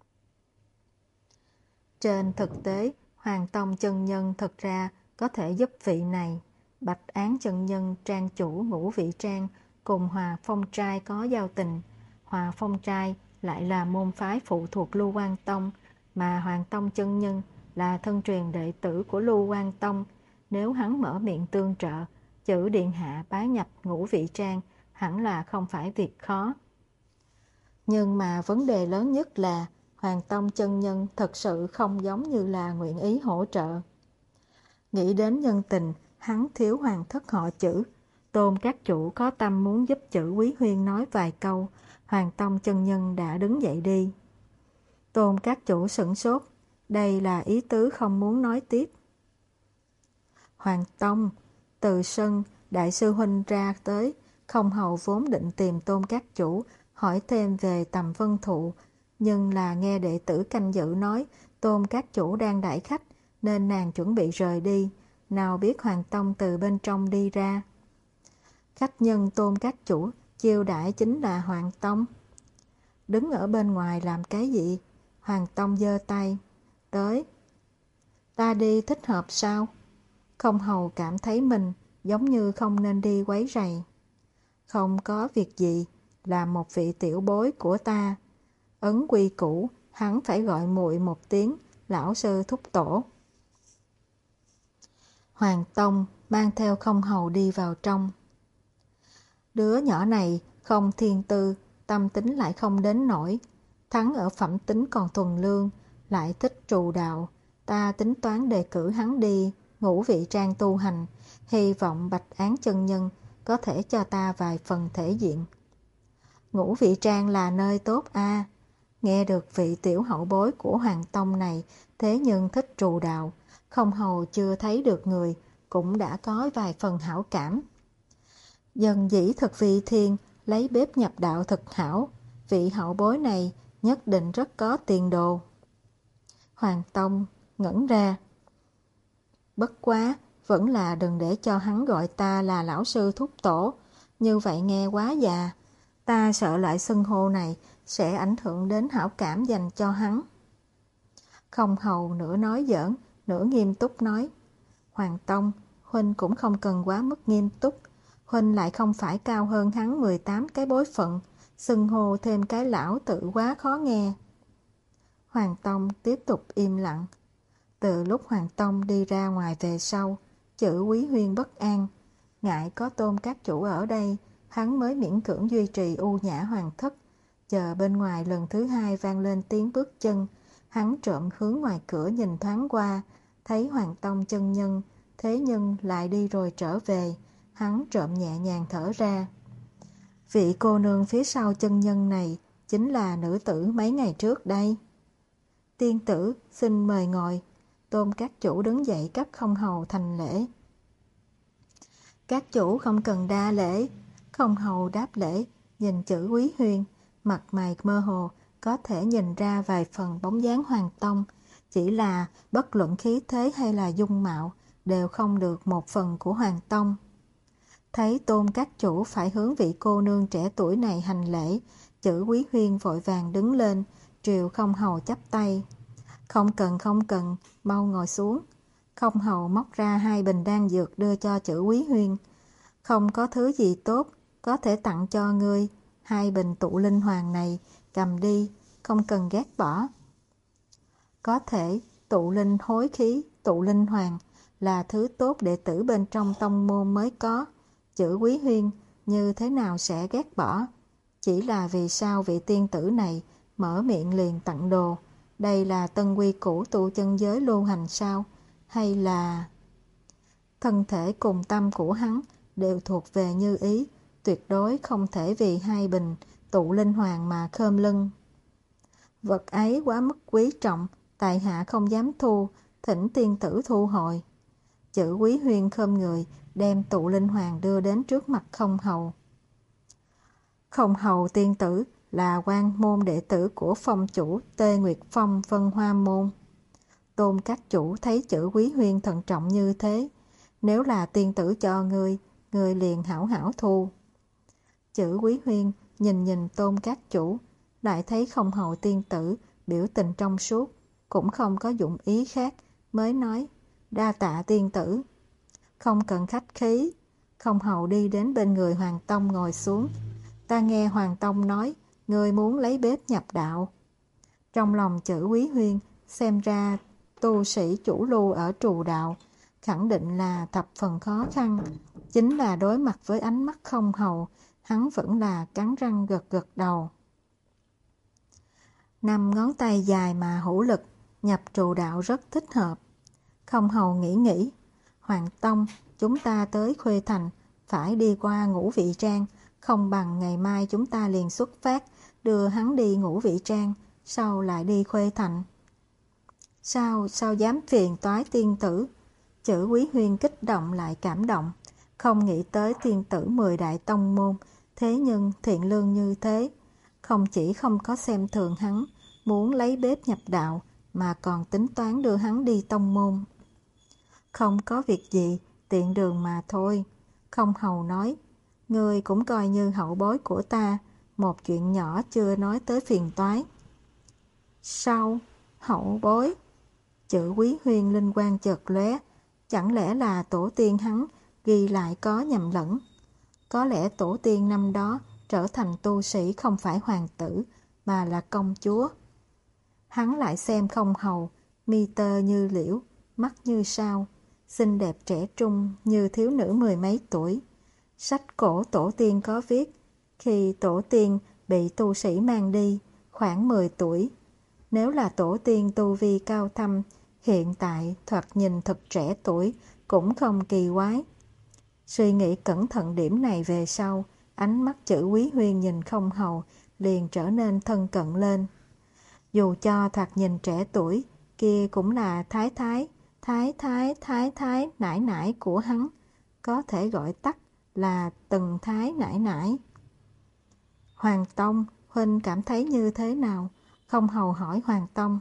Trên thực tế, Hoàng Tông chân nhân thực ra có thể giúp vị này. Bạch Án chân nhân trang chủ Ngũ Vị Trang cùng Hòa Phong Trai có giao tình. Hòa Phong Trai lại là môn phái phụ thuộc Lưu Quan Tông, mà Hoàng Tông chân nhân là thân truyền đệ tử của Lưu Quan Tông. Nếu hắn mở miệng tương trợ, chữ điện hạ bái nhập Ngũ Vị Trang hẳn là không phải việc khó. Nhưng mà vấn đề lớn nhất là Hoàng Tông chân nhân thật sự không giống như là nguyện ý hỗ trợ. Nghĩ đến nhân tình, hắn thiếu hoàng thất họ chữ. Tôn các chủ có tâm muốn giúp chữ Quý Huyên nói vài câu, Hoàng Tông chân nhân đã đứng dậy đi. Tôn các chủ sửng sốt, đây là ý tứ không muốn nói tiếp. Hoàng Tông, từ sân, đại sư huynh ra tới, không hầu vốn định tìm Tôn các chủ, hỏi thêm về Tầm Vân Thụ, nhưng là nghe đệ tử canh giữ nói Tôn các chủ đang đãi khách, nên nàng chuẩn bị rời đi. nào biết Hoàng Tông từ bên trong đi ra. Khách nhân Tôn các chủ chiêu đãi chính là Hoàng Tông. Đứng ở bên ngoài làm cái gì? Hoàng Tông giơ tay. Tới. Ta đi thích hợp sao? Không hầu cảm thấy mình giống như không nên đi quấy rầy. Không có việc gì, là một vị tiểu bối của ta. Ấn quy củ, hắn phải gọi muội một tiếng, lão sư thúc tổ. Hoàng Tông mang theo không hầu đi vào trong. Đứa nhỏ này không thiên tư, tâm tính lại không đến nổi. Thắng ở phẩm tính còn thuần lương, lại thích trù đạo. Ta tính toán đề cử hắn đi Ngũ Vị Trang tu hành, hy vọng Bạch Án chân nhân có thể cho ta vài phần thể diện. Ngũ Vị Trang là nơi tốt a. À. Nghe được vị tiểu hậu bối của Hoàng Tông này thế nhưng thích trù đạo, không hầu chưa thấy được người, cũng đã có vài phần hảo cảm. Dần dĩ thực vị thiên lấy bếp nhập đạo thực hảo, vị hậu bối này nhất định rất có tiền đồ. Hoàng Tông ngẩn ra. Bất quá, vẫn là đừng để cho hắn gọi ta là lão sư thúc tổ, như vậy nghe quá già. Ta sợ lại xưng hô này sẽ ảnh hưởng đến hảo cảm dành cho hắn. Không hầu nửa nói giỡn, nửa nghiêm túc nói. Hoàng Tông, huynh cũng không cần quá mức nghiêm túc. Huynh lại không phải cao hơn hắn mười tám cái bối phận, xưng hô thêm cái lão tự quá khó nghe. Hoàng Tông tiếp tục im lặng. Từ lúc Hoàng Tông đi ra ngoài về sau, chữ Quý Huyên bất an. Ngại có Tôn các chủ ở đây, hắn mới miễn cưỡng duy trì u nhã hoàng thất. Chờ bên ngoài lần thứ hai vang lên tiếng bước chân, hắn trộm hướng ngoài cửa nhìn thoáng qua, thấy Hoàng Tông chân nhân, thế nhưng lại đi rồi trở về, hắn trộm nhẹ nhàng thở ra. Vị cô nương phía sau chân nhân này chính là nữ tử mấy ngày trước đây. Tiên tử, xin mời ngồi. Tôn các chủ đứng dậy cấp không hầu thành lễ. Các chủ không cần đa lễ. Không hầu đáp lễ, nhìn chữ Quý Huyên, mặt mày mơ hồ, có thể nhìn ra vài phần bóng dáng Hoàng Tông, chỉ là bất luận khí thế hay là dung mạo, đều không được một phần của Hoàng Tông. Thấy Tôn các chủ phải hướng vị cô nương trẻ tuổi này hành lễ, chữ Quý Huyên vội vàng đứng lên, triều không hầu chắp tay. Không cần không cần, mau ngồi xuống. Không hầu móc ra hai bình đan dược đưa cho chữ Quý Huyên. Không có thứ gì tốt, có thể tặng cho ngươi. Hai bình tụ linh hoàng này, cầm đi, không cần ghét bỏ. Có thể, tụ linh hối khí, tụ linh hoàng là thứ tốt đệ tử bên trong tông môn mới có. Chữ Quý Huyên như thế nào sẽ ghét bỏ? Chỉ là vì sao vị tiên tử này mở miệng liền tặng đồ? Đây là tân quy củ tu chân giới lưu hành sao? Hay là... Thân thể cùng tâm của hắn đều thuộc về Như Ý, tuyệt đối không thể vì hai bình tụ linh hoàng mà khom lưng. Vật ấy quá mức quý trọng, tại hạ không dám thu, thỉnh tiên tử thu hồi. Chữ Quý Huyên khom người, đem tụ linh hoàng đưa đến trước mặt không hầu. Không hầu tiên tử là quan môn đệ tử của phong chủ Tê Nguyệt Phong Vân Hoa Môn. Tôn các chủ thấy chữ Quý Huyên thận trọng như thế, nếu là tiên tử cho ngươi, ngươi liền hảo hảo thu. Chữ Quý Huyên nhìn nhìn Tôn các chủ, lại thấy không hầu tiên tử biểu tình trong suốt, cũng không có dụng ý khác, mới nói, đa tạ tiên tử. Không cần khách khí. Không hầu đi đến bên người Hoàng Tông ngồi xuống. Ta nghe Hoàng Tông nói, ngươi muốn lấy bếp nhập đạo. Trong lòng chữ Quý Huyên, xem ra tu sĩ chủ lưu ở trù đạo, khẳng định là thập phần khó khăn. Chính là đối mặt với ánh mắt không hầu, hắn vẫn là cắn răng gật gật đầu. Năm ngón tay dài mà hữu lực, nhập trù đạo rất thích hợp. Không hầu nghĩ nghĩ, Hoàng Tông, chúng ta tới Khuê Thành, phải đi qua Ngũ Vị Trang, không bằng ngày mai chúng ta liền xuất phát, đưa hắn đi Ngũ Vị Trang, sau lại đi Khuê Thành. Sao, sao dám phiền toái tiên tử? Chữ Quý Huyên kích động lại cảm động, không nghĩ tới tiên tử mười đại tông môn, thế nhưng thiện lương như thế, không chỉ không có xem thường hắn, muốn lấy bếp nhập đạo, mà còn tính toán đưa hắn đi tông môn. Không có việc gì, tiện đường mà thôi. Không hầu nói, ngươi cũng coi như hậu bối của ta, một chuyện nhỏ chưa nói tới phiền toái. Sao? Hậu bối? Chữ Quý Huyên linh quang chợt lóe, chẳng lẽ là tổ tiên hắn ghi lại có nhầm lẫn? Có lẽ tổ tiên năm đó trở thành tu sĩ không phải hoàng tử, mà là công chúa. Hắn lại xem Không hầu, mi tơ như liễu, mắt như sao, xinh đẹp trẻ trung như thiếu nữ mười mấy tuổi. Sách cổ tổ tiên có viết, khi tổ tiên bị tu sĩ mang đi, khoảng mười tuổi. Nếu là tổ tiên tu vi cao thâm, hiện tại thoạt nhìn thật trẻ tuổi, cũng không kỳ quái. Suy nghĩ cẩn thận điểm này về sau, ánh mắt Chữ Quý Huyên nhìn Không hầu liền trở nên thân cận lên. Dù cho thoạt nhìn trẻ tuổi, kia cũng là thái thái, thái thái, thái thái, nải nải của hắn, có thể gọi tắt là Từng thái nải nải. Hoàng Tông, huynh cảm thấy như thế nào? Không hầu hỏi Hoàng Tông.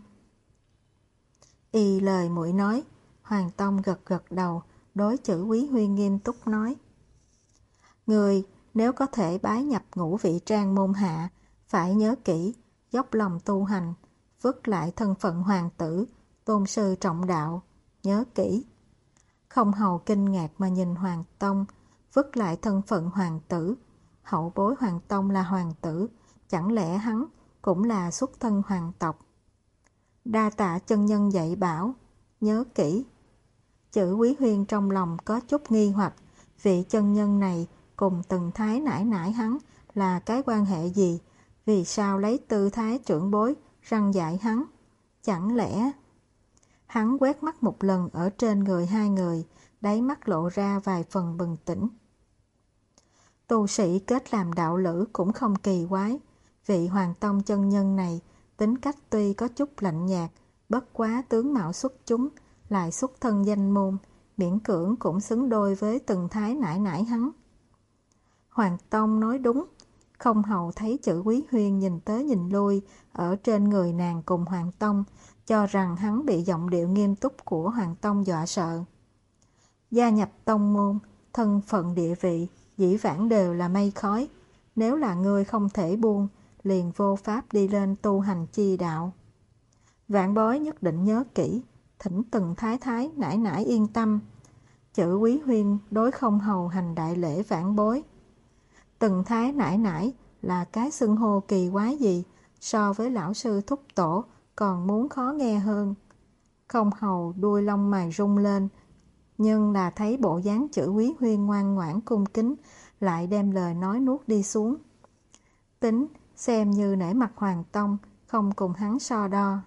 Y lời muội nói. Hoàng Tông gật gật đầu, đối Chữ Quý Huyên nghiêm túc nói. Người nếu có thể bái nhập ngũ vị trang môn hạ, phải nhớ kỹ, dốc lòng tu hành, vứt lại thân phận hoàng tử, tôn sư trọng đạo, nhớ kỹ. Không hầu kinh ngạc mà nhìn Hoàng Tông, vứt lại thân phận hoàng tử, hậu bối Hoàng Tông là hoàng tử, chẳng lẽ hắn cũng là xuất thân hoàng tộc? Đa tạ chân nhân dạy bảo, nhớ kỹ. Chữ Quý Huyên trong lòng có chút nghi hoặc, vị chân nhân này cùng Từng thái nải nải hắn là cái quan hệ gì? Vì sao lấy tư thái trưởng bối răn dạy hắn? Chẳng lẽ... Hắn quét mắt một lần ở trên người hai người, đáy mắt lộ ra vài phần bừng tỉnh. Tu sĩ kết làm đạo lữ cũng không kỳ quái. Vị Hoàng Tông chân nhân này tính cách tuy có chút lạnh nhạt, bất quá tướng mạo xuất chúng, lại xuất thân danh môn, miễn cưỡng cũng xứng đôi với Từng thái nải nải hắn. Hoàng Tông nói đúng. Không hầu thấy Chữ Quý Huyên nhìn tới nhìn lui ở trên người nàng cùng Hoàng Tông, cho rằng hắn bị giọng điệu nghiêm túc của Hoàng Tông dọa sợ. Gia nhập tông môn, thân phận địa vị, dĩ vãng đều là mây khói. Nếu là ngươi không thể buông, liền vô pháp đi lên tu hành chi đạo. Vạn bối nhất định nhớ kỹ, thỉnh Từng thái thái nải nải yên tâm. Chữ Quý Huyên đối Không hầu hành đại lễ vạn bối. Từng thái nải nải là cái xưng hô kỳ quái gì, so với lão sư thúc tổ còn muốn khó nghe hơn. Không hầu đuôi lông mày rung lên, nhưng là thấy bộ dáng Chữ Quý Huyên ngoan ngoãn cung kính, lại đem lời nói nuốt đi xuống. Tính xem như nể mặt Hoàng Tông, không cùng hắn so đo.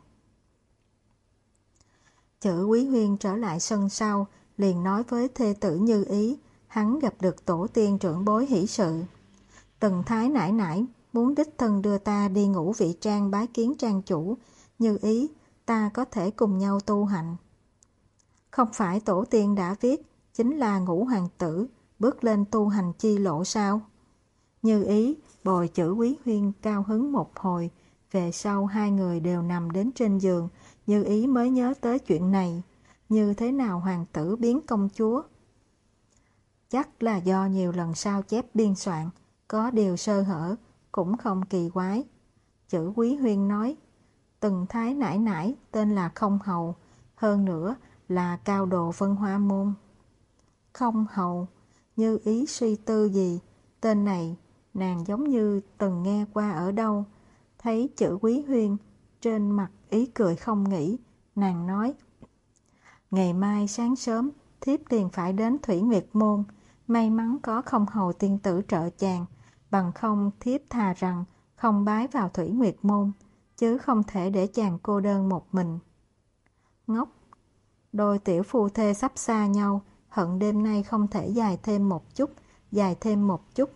Chữ Quý Huyên trở lại sân sau, liền nói với thê tử Như Ý, hắn gặp được tổ tiên trưởng bối hỷ sự. Từng thái nải nải muốn đích thân đưa ta đi ngũ vị trang bái kiến trang chủ, Như Ý, ta có thể cùng nhau tu hành. Không phải tổ tiên đã viết, chính là ngũ hoàng tử, bước lên tu hành chi lộ sao? Như Ý bồi Chữ Quý Huyên cao hứng một hồi, về sau hai người đều nằm đến trên giường, Như Ý mới nhớ tới chuyện này, như thế nào hoàng tử biến công chúa. Chắc là do nhiều lần sao chép biên soạn, có điều sơ hở, cũng không kỳ quái. Chữ Quý Huyên nói, Từng thái nải nải tên là Không hầu, hơn nữa là cao độ Vân Hoa môn. Không hầu, Như Ý suy tư gì, tên này nàng giống như từng nghe qua ở đâu. Thấy Chữ Quý Huyên trên mặt ý cười không nghĩ, nàng nói, ngày mai sáng sớm thiếp liền phải đến Thủy Nguyệt môn, may mắn có Không hầu tiên tử trợ chàng, bằng không thiếp thà rằng không bái vào Thủy Nguyệt môn, chứ không thể để chàng cô đơn một mình. Ngốc, đôi tiểu phu thê sắp xa nhau, hận đêm nay không thể dài thêm một chút, dài thêm một chút.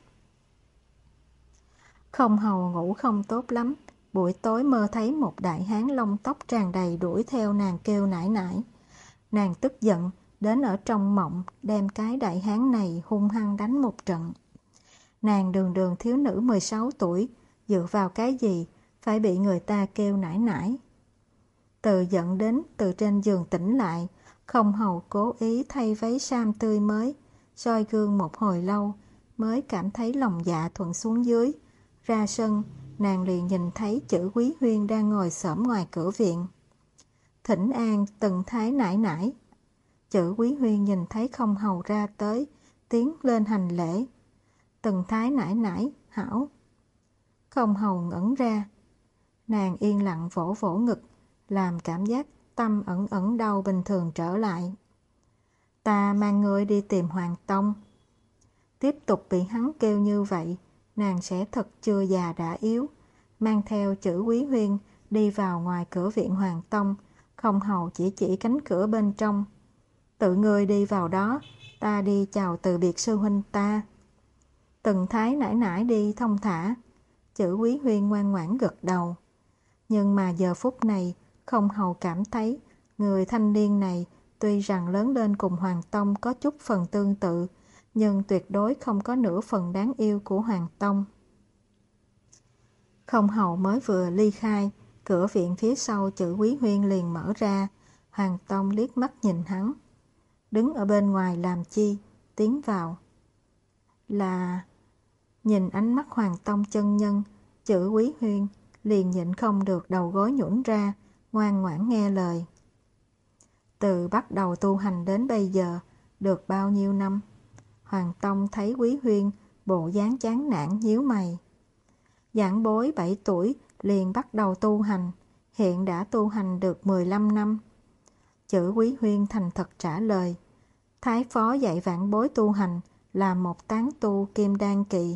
Không hầu ngủ không tốt lắm, buổi tối mơ thấy một đại hán lông tóc tràn đầy đuổi theo nàng kêu nải nải. Nàng tức giận, đến ở trong mộng đem cái đại hán này hung hăng đánh một trận. Nàng đường đường thiếu nữ mười sáu tuổi, dựa vào cái gì phải bị người ta kêu nải nải. Từ giận đến từ trên giường tỉnh lại, Không hầu cố ý thay váy sam tươi mới, soi gương một hồi lâu, mới cảm thấy lòng dạ thuận xuống dưới. Ra sân, nàng liền nhìn thấy chữ Quý Huyên đang ngồi xổm ngoài cửa viện. Thỉnh an Tần Thái nãi nãi. Chữ Quý Huyên nhìn thấy không hầu ra tới, tiến lên hành lễ. Tần Thái nãi nãi, hảo. Không hầu ngẩn ra. Nàng yên lặng vỗ vỗ ngực, làm cảm giác tâm ẩn ẩn đau bình thường trở lại. Ta mang ngươi đi tìm Hoàng Tông. Tiếp tục bị hắn kêu như vậy, nàng sẽ thật chưa già đã yếu. Mang theo chữ Quý Huyên đi vào ngoài cửa viện Hoàng Tông, không hầu chỉ chỉ cánh cửa bên trong. Tự ngươi đi vào đó, ta đi chào từ biệt sư huynh ta. Tần Thái nãi nãi đi thông thả. Chữ Quý Huyên ngoan ngoãn gật đầu. Nhưng mà giờ phút này, không hầu cảm thấy người thanh niên này tuy rằng lớn lên cùng Hoàng Tông có chút phần tương tự, nhưng tuyệt đối không có nửa phần đáng yêu của Hoàng Tông. Không hầu mới vừa ly khai, cửa viện phía sau chữ Quý Huyên liền mở ra. Hoàng Tông liếc mắt nhìn hắn. Đứng ở bên ngoài làm chi, tiến vào. Là... Nhìn ánh mắt Hoàng Tông chân nhân, chữ Quý Huyên liền nhịn không được đầu gối nhũn ra, ngoan ngoãn nghe lời. Từ bắt đầu tu hành đến bây giờ, được bao nhiêu năm? Hoàng Tông thấy Quý Huyên bộ dáng chán nản nhíu mày. Giảng bối bảy tuổi liền bắt đầu tu hành, hiện đã tu hành được mười lăm năm. Chữ Quý Huyên thành thật trả lời. Thái phó dạy vãn bối tu hành là một tán tu kim đan kỳ.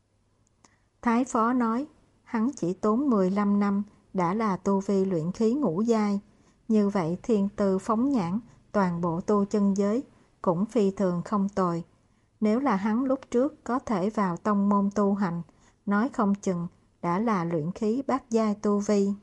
Thái phó nói, hắn chỉ tốn mười lăm năm đã là tu vi luyện khí ngũ giai. Như vậy thiên tư phóng nhãn, toàn bộ tu chân giới cũng phi thường không tồi. Nếu là hắn lúc trước có thể vào tông môn tu hành, nói không chừng đã là luyện khí bát giai tu vi.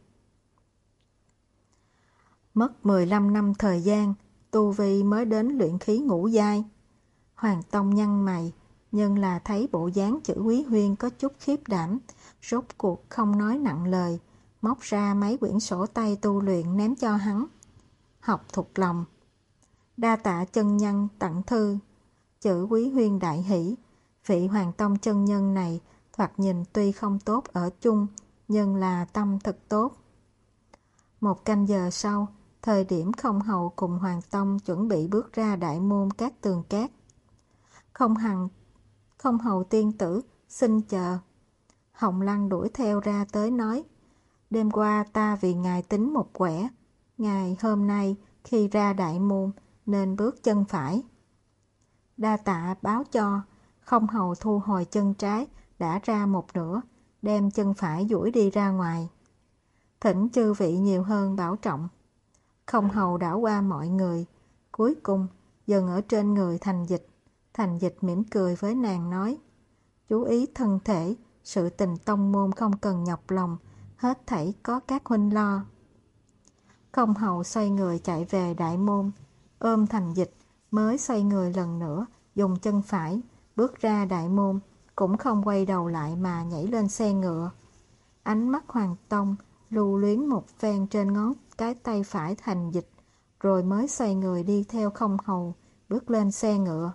Mất mười lăm năm thời gian, tu vi mới đến luyện khí ngũ giai. Hoàng Tông nhăn mày, nhưng là thấy bộ dáng chữ Quý Huyên có chút khiếp đảm, rốt cuộc không nói nặng lời, móc ra mấy quyển sổ tay tu luyện ném cho hắn. Học thuộc lòng. Đa tạ chân nhân tặng thư. Chữ Quý Huyên đại hỷ, vị Hoàng Tông chân nhân này thoạt nhìn tuy không tốt ở chung, nhưng là tâm thật tốt. Một canh giờ sau, thời điểm không hầu cùng Hoàng Tông chuẩn bị bước ra đại môn Cát Tường Cát. Không hằng, không hầu tiên tử, xin chờ. Hồng Lăng đuổi theo ra tới nói, đêm qua ta vì ngài tính một quẻ, ngài hôm nay khi ra đại môn nên bước chân phải. Đa tạ báo cho, không hầu thu hồi chân trái đã ra một nửa, đem chân phải duỗi đi ra ngoài. Thỉnh chư vị nhiều hơn bảo trọng. Không hầu đảo qua mọi người, cuối cùng dần ở trên người Thành Dịch. Thành Dịch mỉm cười với nàng nói, chú ý thân thể, sự tình tông môn không cần nhọc lòng, hết thảy có các huynh lo. Không hầu xoay người chạy về đại môn, ôm Thành Dịch, mới xoay người lần nữa, dùng chân phải, bước ra đại môn, cũng không quay đầu lại mà nhảy lên xe ngựa. Ánh mắt Hoàng Tông lưu luyến một phen trên ngón cái tay phải Thành Dịch, rồi mới xoay người đi theo không hầu, bước lên xe ngựa.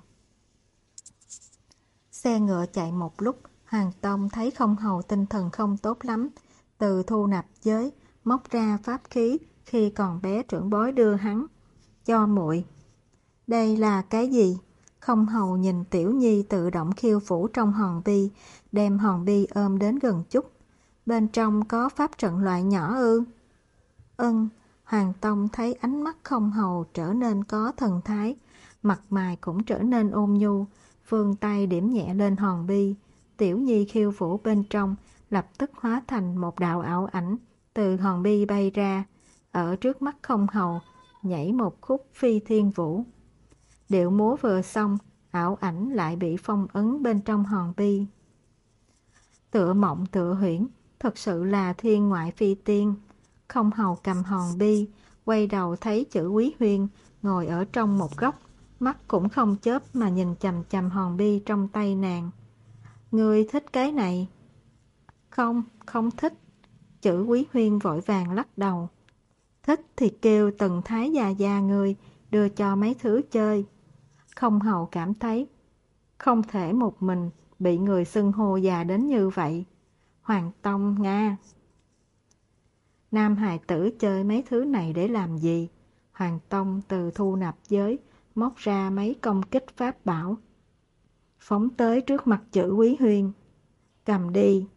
Xe ngựa chạy một lúc, Hoàng Tông thấy không hầu tinh thần không tốt lắm, từ thu nạp giới, móc ra pháp khí khi còn bé trưởng bối đưa hắn, cho muội. Đây là cái gì? Không hầu nhìn Tiểu Nhi tự động khiêu phủ trong hòn bi, đem hòn bi ôm đến gần chút. Bên trong có pháp trận loại nhỏ ư? Ân, Hoàng Tông thấy ánh mắt không hầu trở nên có thần thái, mặt mày cũng trở nên ôn nhu, vươn tay điểm nhẹ lên hòn bi. Tiểu Nhi khiêu vũ bên trong lập tức hóa thành một đạo ảo ảnh từ hòn bi bay ra, ở trước mắt không hầu nhảy một khúc phi thiên vũ. Điệu múa vừa xong, ảo ảnh lại bị phong ấn bên trong hòn bi. Tựa mộng tựa huyễn, thật sự là thiên ngoại phi tiên. Không hầu cầm hòn bi, quay đầu thấy chữ Quý Huyên ngồi ở trong một góc, mắt cũng không chớp mà nhìn chằm chằm hòn bi trong tay nàng. Ngươi thích cái này? Không, không thích. Chữ Quý Huyên vội vàng lắc đầu. Thích thì kêu Tần Thái già già ngươi, đưa cho mấy thứ chơi. Không hầu cảm thấy không thể một mình bị người xưng hô già đến như vậy. Hoàng Tông Nga. Nam hài tử chơi mấy thứ này để làm gì? Hoàng Tông từ thu nạp giới móc ra mấy công kích pháp bảo, phóng tới trước mặt Chữ Quý Huyên. Cầm đi.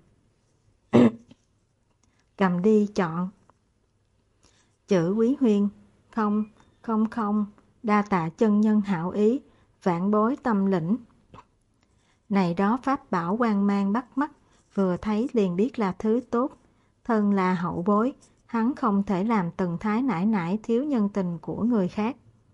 Cầm đi chọn. Chữ Quý Huyên. Không, không không, đa tạ chân nhân hảo ý, vạn bối tâm lĩnh. Này đó pháp bảo quang mang bắt mắt, vừa thấy liền biết là thứ tốt. Thân là hậu bối, hắn không thể làm Tần Thái nãi nãi thiếu nhân tình của người khác.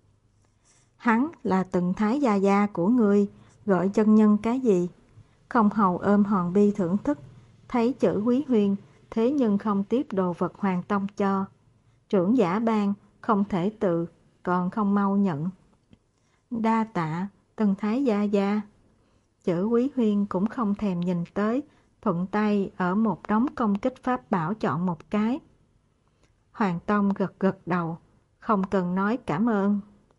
Hắn là Tần Thái gia gia của ngươi, gọi chân nhân cái gì? Không hầu ôm hòn bi thưởng thức, thấy Chữ Quý Huyên, thế nhưng không tiếp đồ vật Hoàng Tông cho. Trưởng giả ban, không thể tự, còn không mau nhận. Đa tạ, Tần Thái gia gia. Chữ Quý Huyên cũng không thèm nhìn tới, thuận tay ở một đống công kích pháp bảo chọn một cái. Hoàng Tông gật gật đầu, không cần nói cảm ơn.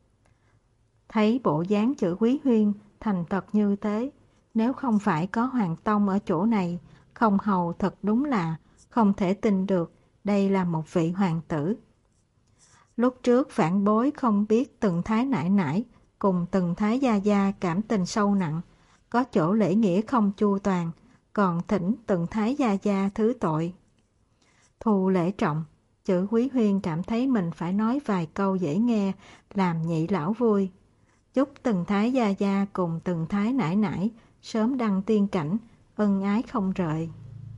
Thấy bộ dáng Chữ Quý Huyên thành thật như thế, nếu không phải có Hoàng Tông ở chỗ này, không hầu thật đúng là không thể tin được đây là một vị hoàng tử. Lúc trước phản bối không biết Tần Thái nãi nãi cùng Tần Thái gia gia cảm tình sâu nặng, có chỗ lễ nghĩa không chu toàn, còn thỉnh Tần Thái gia gia thứ tội. Thù lễ trọng, Chữ Quý Huyên cảm thấy mình phải nói vài câu dễ nghe, làm nhị lão vui. Chúc Tần Thái gia gia cùng Tần Thái nãi nãi sớm đăng tiên cảnh, ân ái không rời.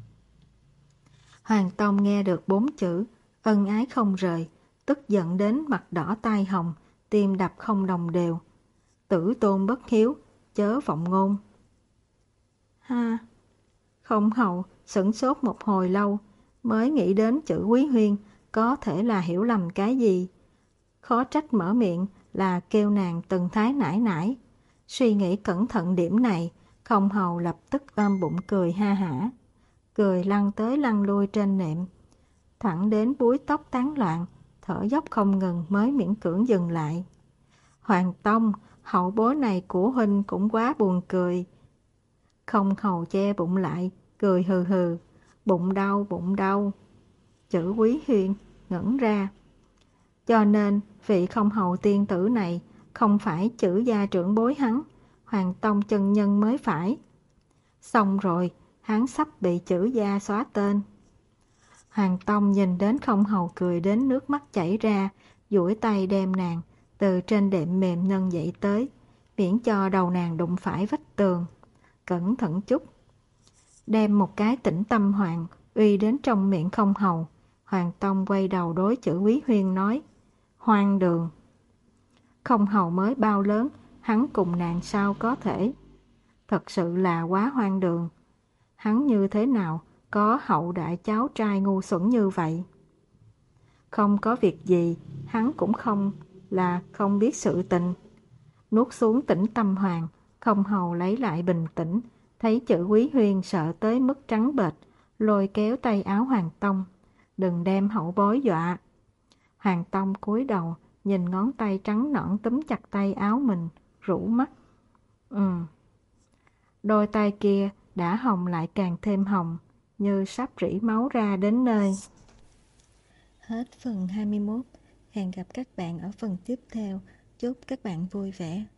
Hoàng Tông nghe được bốn chữ ân ái không rời, tức giận đến mặt đỏ tai hồng, tim đập không đồng đều. Tử tôn bất hiếu, chớ vọng ngôn. Ha! Không hầu sửng sốt một hồi lâu, mới nghĩ đến Chữ Quý Huyên có thể là hiểu lầm cái gì. Khó trách mở miệng là kêu nàng Tần Thái nãi nãi. Suy nghĩ cẩn thận điểm này, không hầu lập tức ôm bụng cười ha hả. Cười lăn tới lăn lui trên nệm, thẳng đến búi tóc tán loạn, thở dốc không ngừng mới miễn cưỡng dừng lại. Hoàng Tông, hậu bối này của huynh cũng quá buồn cười. Không hầu che bụng lại, cười hừ hừ, bụng đau, bụng đau. Chữ Quý Huyên ngẩn ra. Cho nên, vị không hầu tiên tử này không phải Chữ gia trưởng bối hắn, Hoàng Tông chân nhân mới phải. Xong rồi, hắn sắp bị Chữ gia xóa tên. Hoàng Tông nhìn đến không hầu cười đến nước mắt chảy ra, duỗi tay đem nàng từ trên đệm mềm nâng dậy tới, miễn cho đầu nàng đụng phải vách tường. Cẩn thận chút. Đem một cái tĩnh tâm hoàng uy đến trong miệng không hầu. Hoàng Tông quay đầu đối Chữ Quý Huyên nói, hoang đường. Không hầu mới bao lớn, hắn cùng nàng sao có thể. Thật sự là quá hoang đường. Hắn như thế nào có hậu đại cháu trai ngu xuẩn như vậy? Không có việc gì, hắn cũng không là không biết sự tình. Nuốt xuống tĩnh tâm hoàng, không hầu lấy lại bình tĩnh, thấy Chữ Quý Huyên sợ tới mức trắng bệch, lôi kéo tay áo Hoàng Tông. Đừng đem hậu bối dọa. Hoàng Tông cúi đầu, nhìn ngón tay trắng nõn túm chặt tay áo mình, rũ mắt. Ừ. Đôi tay kia đã hồng lại càng thêm hồng, như sắp rỉ máu ra đến nơi. Hết phần hai mươi mốt. Hẹn gặp các bạn ở phần tiếp theo. Chúc các bạn vui vẻ.